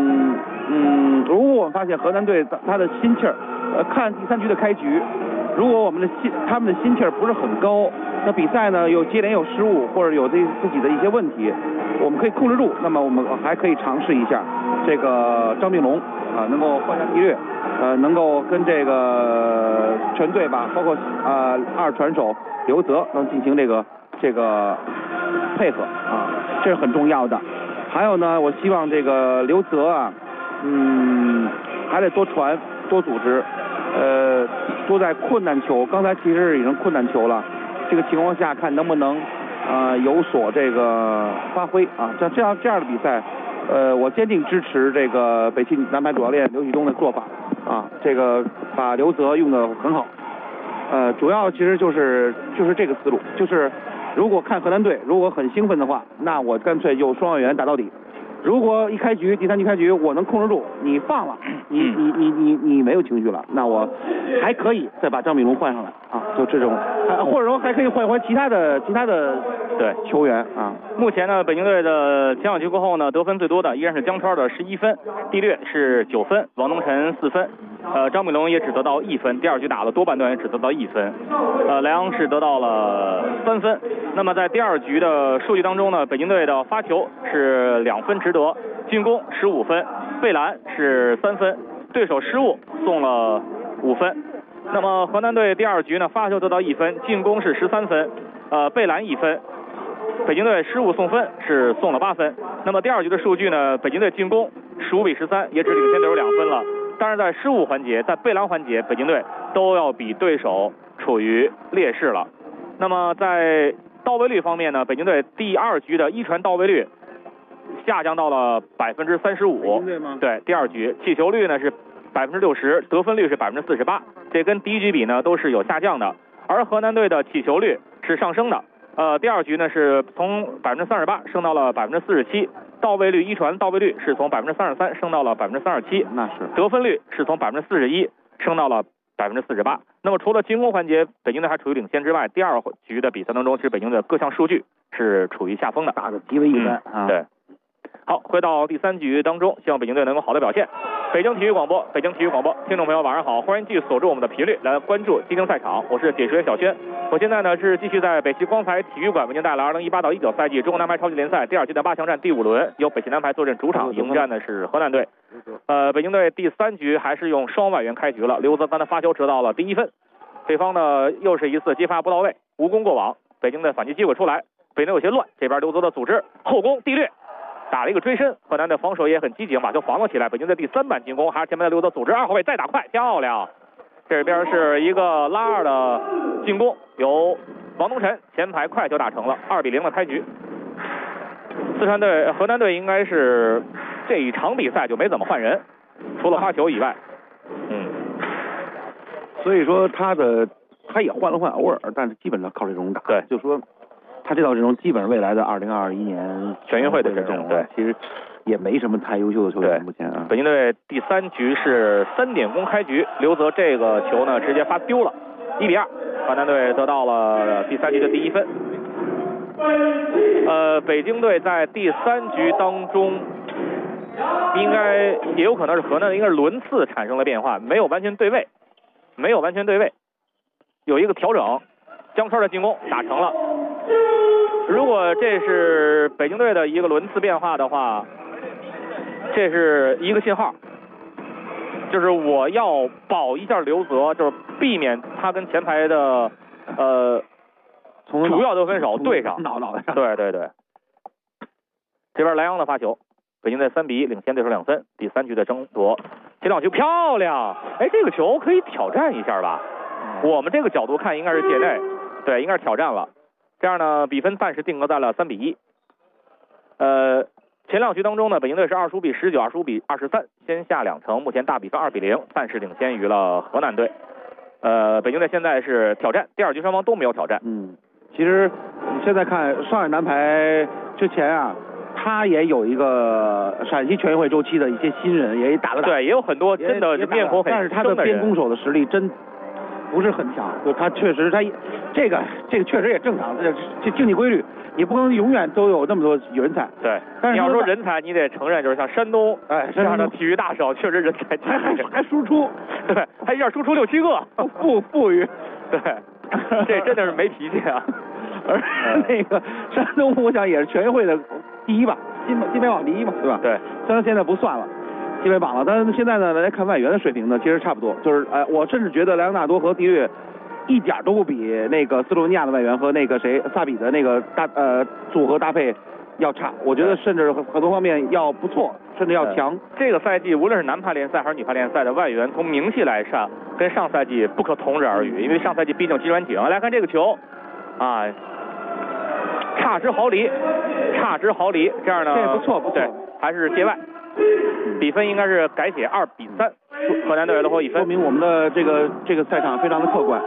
发现河南队他的心气儿，看第3局的开局，如果他们的心气儿不是很高，那比赛呢接连有失误或者有自己的一些问题，我们可以控制住，那么我们还可以尝试一下这个张炳龙能够换下地略，能够跟这个全队吧，包括2传手刘泽能进行这个配合这是很重要的。还有呢，我希望这个刘泽还得多传多组织，多在困难球，刚才其实已经困难球了，这个情况下看能不能有所这个发挥像这样的比赛，我坚定支持这个北汽男排主教练刘旭东的做法这个把刘泽用得很好，主要其实就是这个思路，就是如果看河南队如果很兴奋的话，那我干脆就双外援打到底， 如果一开局第3局开局我能控制住，你放了，你没有情绪了，那我还可以再把张炳龙换上来啊，就这种，或者说还可以换其他的对球员啊。 目前呢，北京队的前2局过后呢，得分最多的依然是姜超的11分，地略是9分，王东晨4分，张炳龙也只得到1分，第2局打了多半段也只得到1分，莱昂是得到了3分。那么在第2局的数据当中呢，北京队的发球是2分值得，进攻15分，贝兰是3分，对手失误送了5分。那么河南队第2局呢，发球得到1分，进攻是13分，贝兰1分。北京队失误送分是送了8分。那么第2局的数据呢，北京队进攻15比13，也只领先对手2分了。但是在失误环节，在贝兰环节，北京队都要比对手处于劣势了。那么在到位率方面呢，北京队第2局的1传到位率下降到了35%。对，第2局弃球率呢是60%，得分率是48%，这跟第1局比呢都是有下降的。而河南队的弃球率是上升的。第2局呢是从38%升到了47%，到位率1传到位率是从33%升到了37%， 那是得分率是从41%升到了48%。那么除了进攻环节北京队还处于领先之外，第2局的比赛当中，其实北京队各项数据是处于下风的， 打得极为一般啊。 对。好，回到第3局当中，希望北京队能有好的表现。北京体育广播，北京体育广播，听众朋友晚上好，欢迎继续锁住我们的频率来关注积分赛场，我是解说员小轩。我现在呢是继续在北汽光彩体育馆为您带来2018到19赛季中国男排超级联赛第2阶段8强战第5轮，由北汽男排坐镇主场迎战的是河南队。北京队第3局还是用双外援开局了，刘泽藩的发球得到了第1分，对方呢又是一次接发不到位，无功过网，北京队反击机会出来，北京队有些乱，这边刘泽的组织后攻地略。打了一个追身，河南的防守也很积极，把球防了起来。北京队第3板进攻，还是前面的刘泽组织2后卫再打快，漂亮！这边是一个拉2的进攻，由王东晨前排快球打成了2比0的开局。河南队应该是这一场比赛就没怎么换人，除了发球以外， 所以说他也换了换，偶尔，但是基本上靠这种打。 对， 就说他这套阵容基本上未来的2021年全运会的阵容，对， 其实也没什么太优秀的球员目前啊。 北京队第3局是3点攻开局，刘泽这个球呢直接发丢了，1比2，河南队得到了第3局的第1分。北京队在第3局当中，应该也有可能是河南队应该是轮次产生了变化，没有完全对位，有一个调整，姜超的进攻打成了。如果这是北京队的一个轮次变化的话，这是一个信号，就是我要保一下刘泽，就是避免他跟前排的主要得分手对上， 脑袋上。 对，这边莱昂的发球，北京队3比1领先对手2分。第3局的争夺，前两球漂亮，哎，这个球可以挑战一下吧？我们这个角度看应该是界内，对，应该是挑战了。这样呢，比分暂时定格在了3比1。前2局当中呢，北京队是25比19、25比23，先下2城，目前大比分2比0，暂时领先于了河南队。北京队现在是挑战，第2局双方都没有挑战。 其实你现在看上海男排之前啊，他也有一个陕西全运会周期的一些新人，也打了打。 对，也有很多真的面孔很但是他的边攻手的实力真不是很强，就他确实这个确实也正常，这竞技规律，你不能永远都有那么多人才。 对， 但是你要说人才，你得承认，就是像山东这样的体育大省，确实人才还输出， 对，还一下输出6、7个， 富裕， 对，这真的是没脾气啊。 而那个山东，我想也是全运会的第1吧，金牌榜第1嘛，对吧？ 对， 虽然现在不算了。金牌榜了，但是现在呢，来看外援的水平呢，其实差不多。就是我甚至觉得莱昂纳多和迪略一点都不比那个斯洛文尼亚的外援和那个萨比的那个组合搭配要差。我觉得甚至很多方面要不错，甚至要强。 这个赛季无论是男排联赛还是女排联赛的外援，从名气来上跟上赛季不可同日而语。因为上赛季毕竟金软景。来看这个球，啊，差之毫厘，这样呢， 这不错， 对，还是界外。比分应该是改写2比3，河南队落后1分， 说明我们的这个赛场非常的客观。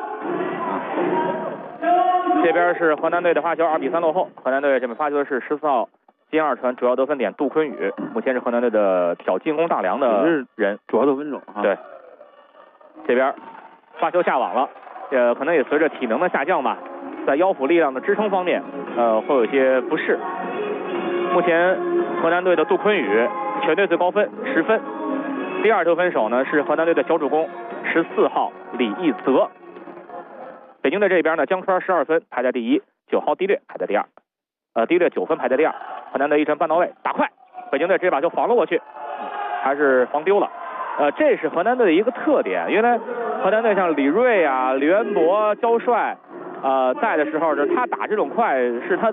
这边是河南队的发球2比3落后，河南队这边发球是14号金二传主要得分点杜坤宇，目前是河南队的挑进攻大梁的人， 主要得分手啊。 对，这边发球下网了，可能也随着体能的下降吧，在腰腹力量的支撑方面，会有一些不适。目前河南队的杜坤宇全队最高分10分，第二得分手呢是河南队的小主攻14号李义泽。北京队这边呢，江川12分排在第一，9号迪略排在第二，迪略9分排在第二。河南队一传半到位，打快，北京队这把就防了过去，还是防丢了。这是河南队的一个特点，原来河南队像李锐啊、李元博、焦帅，在的时候，就是他打这种快是他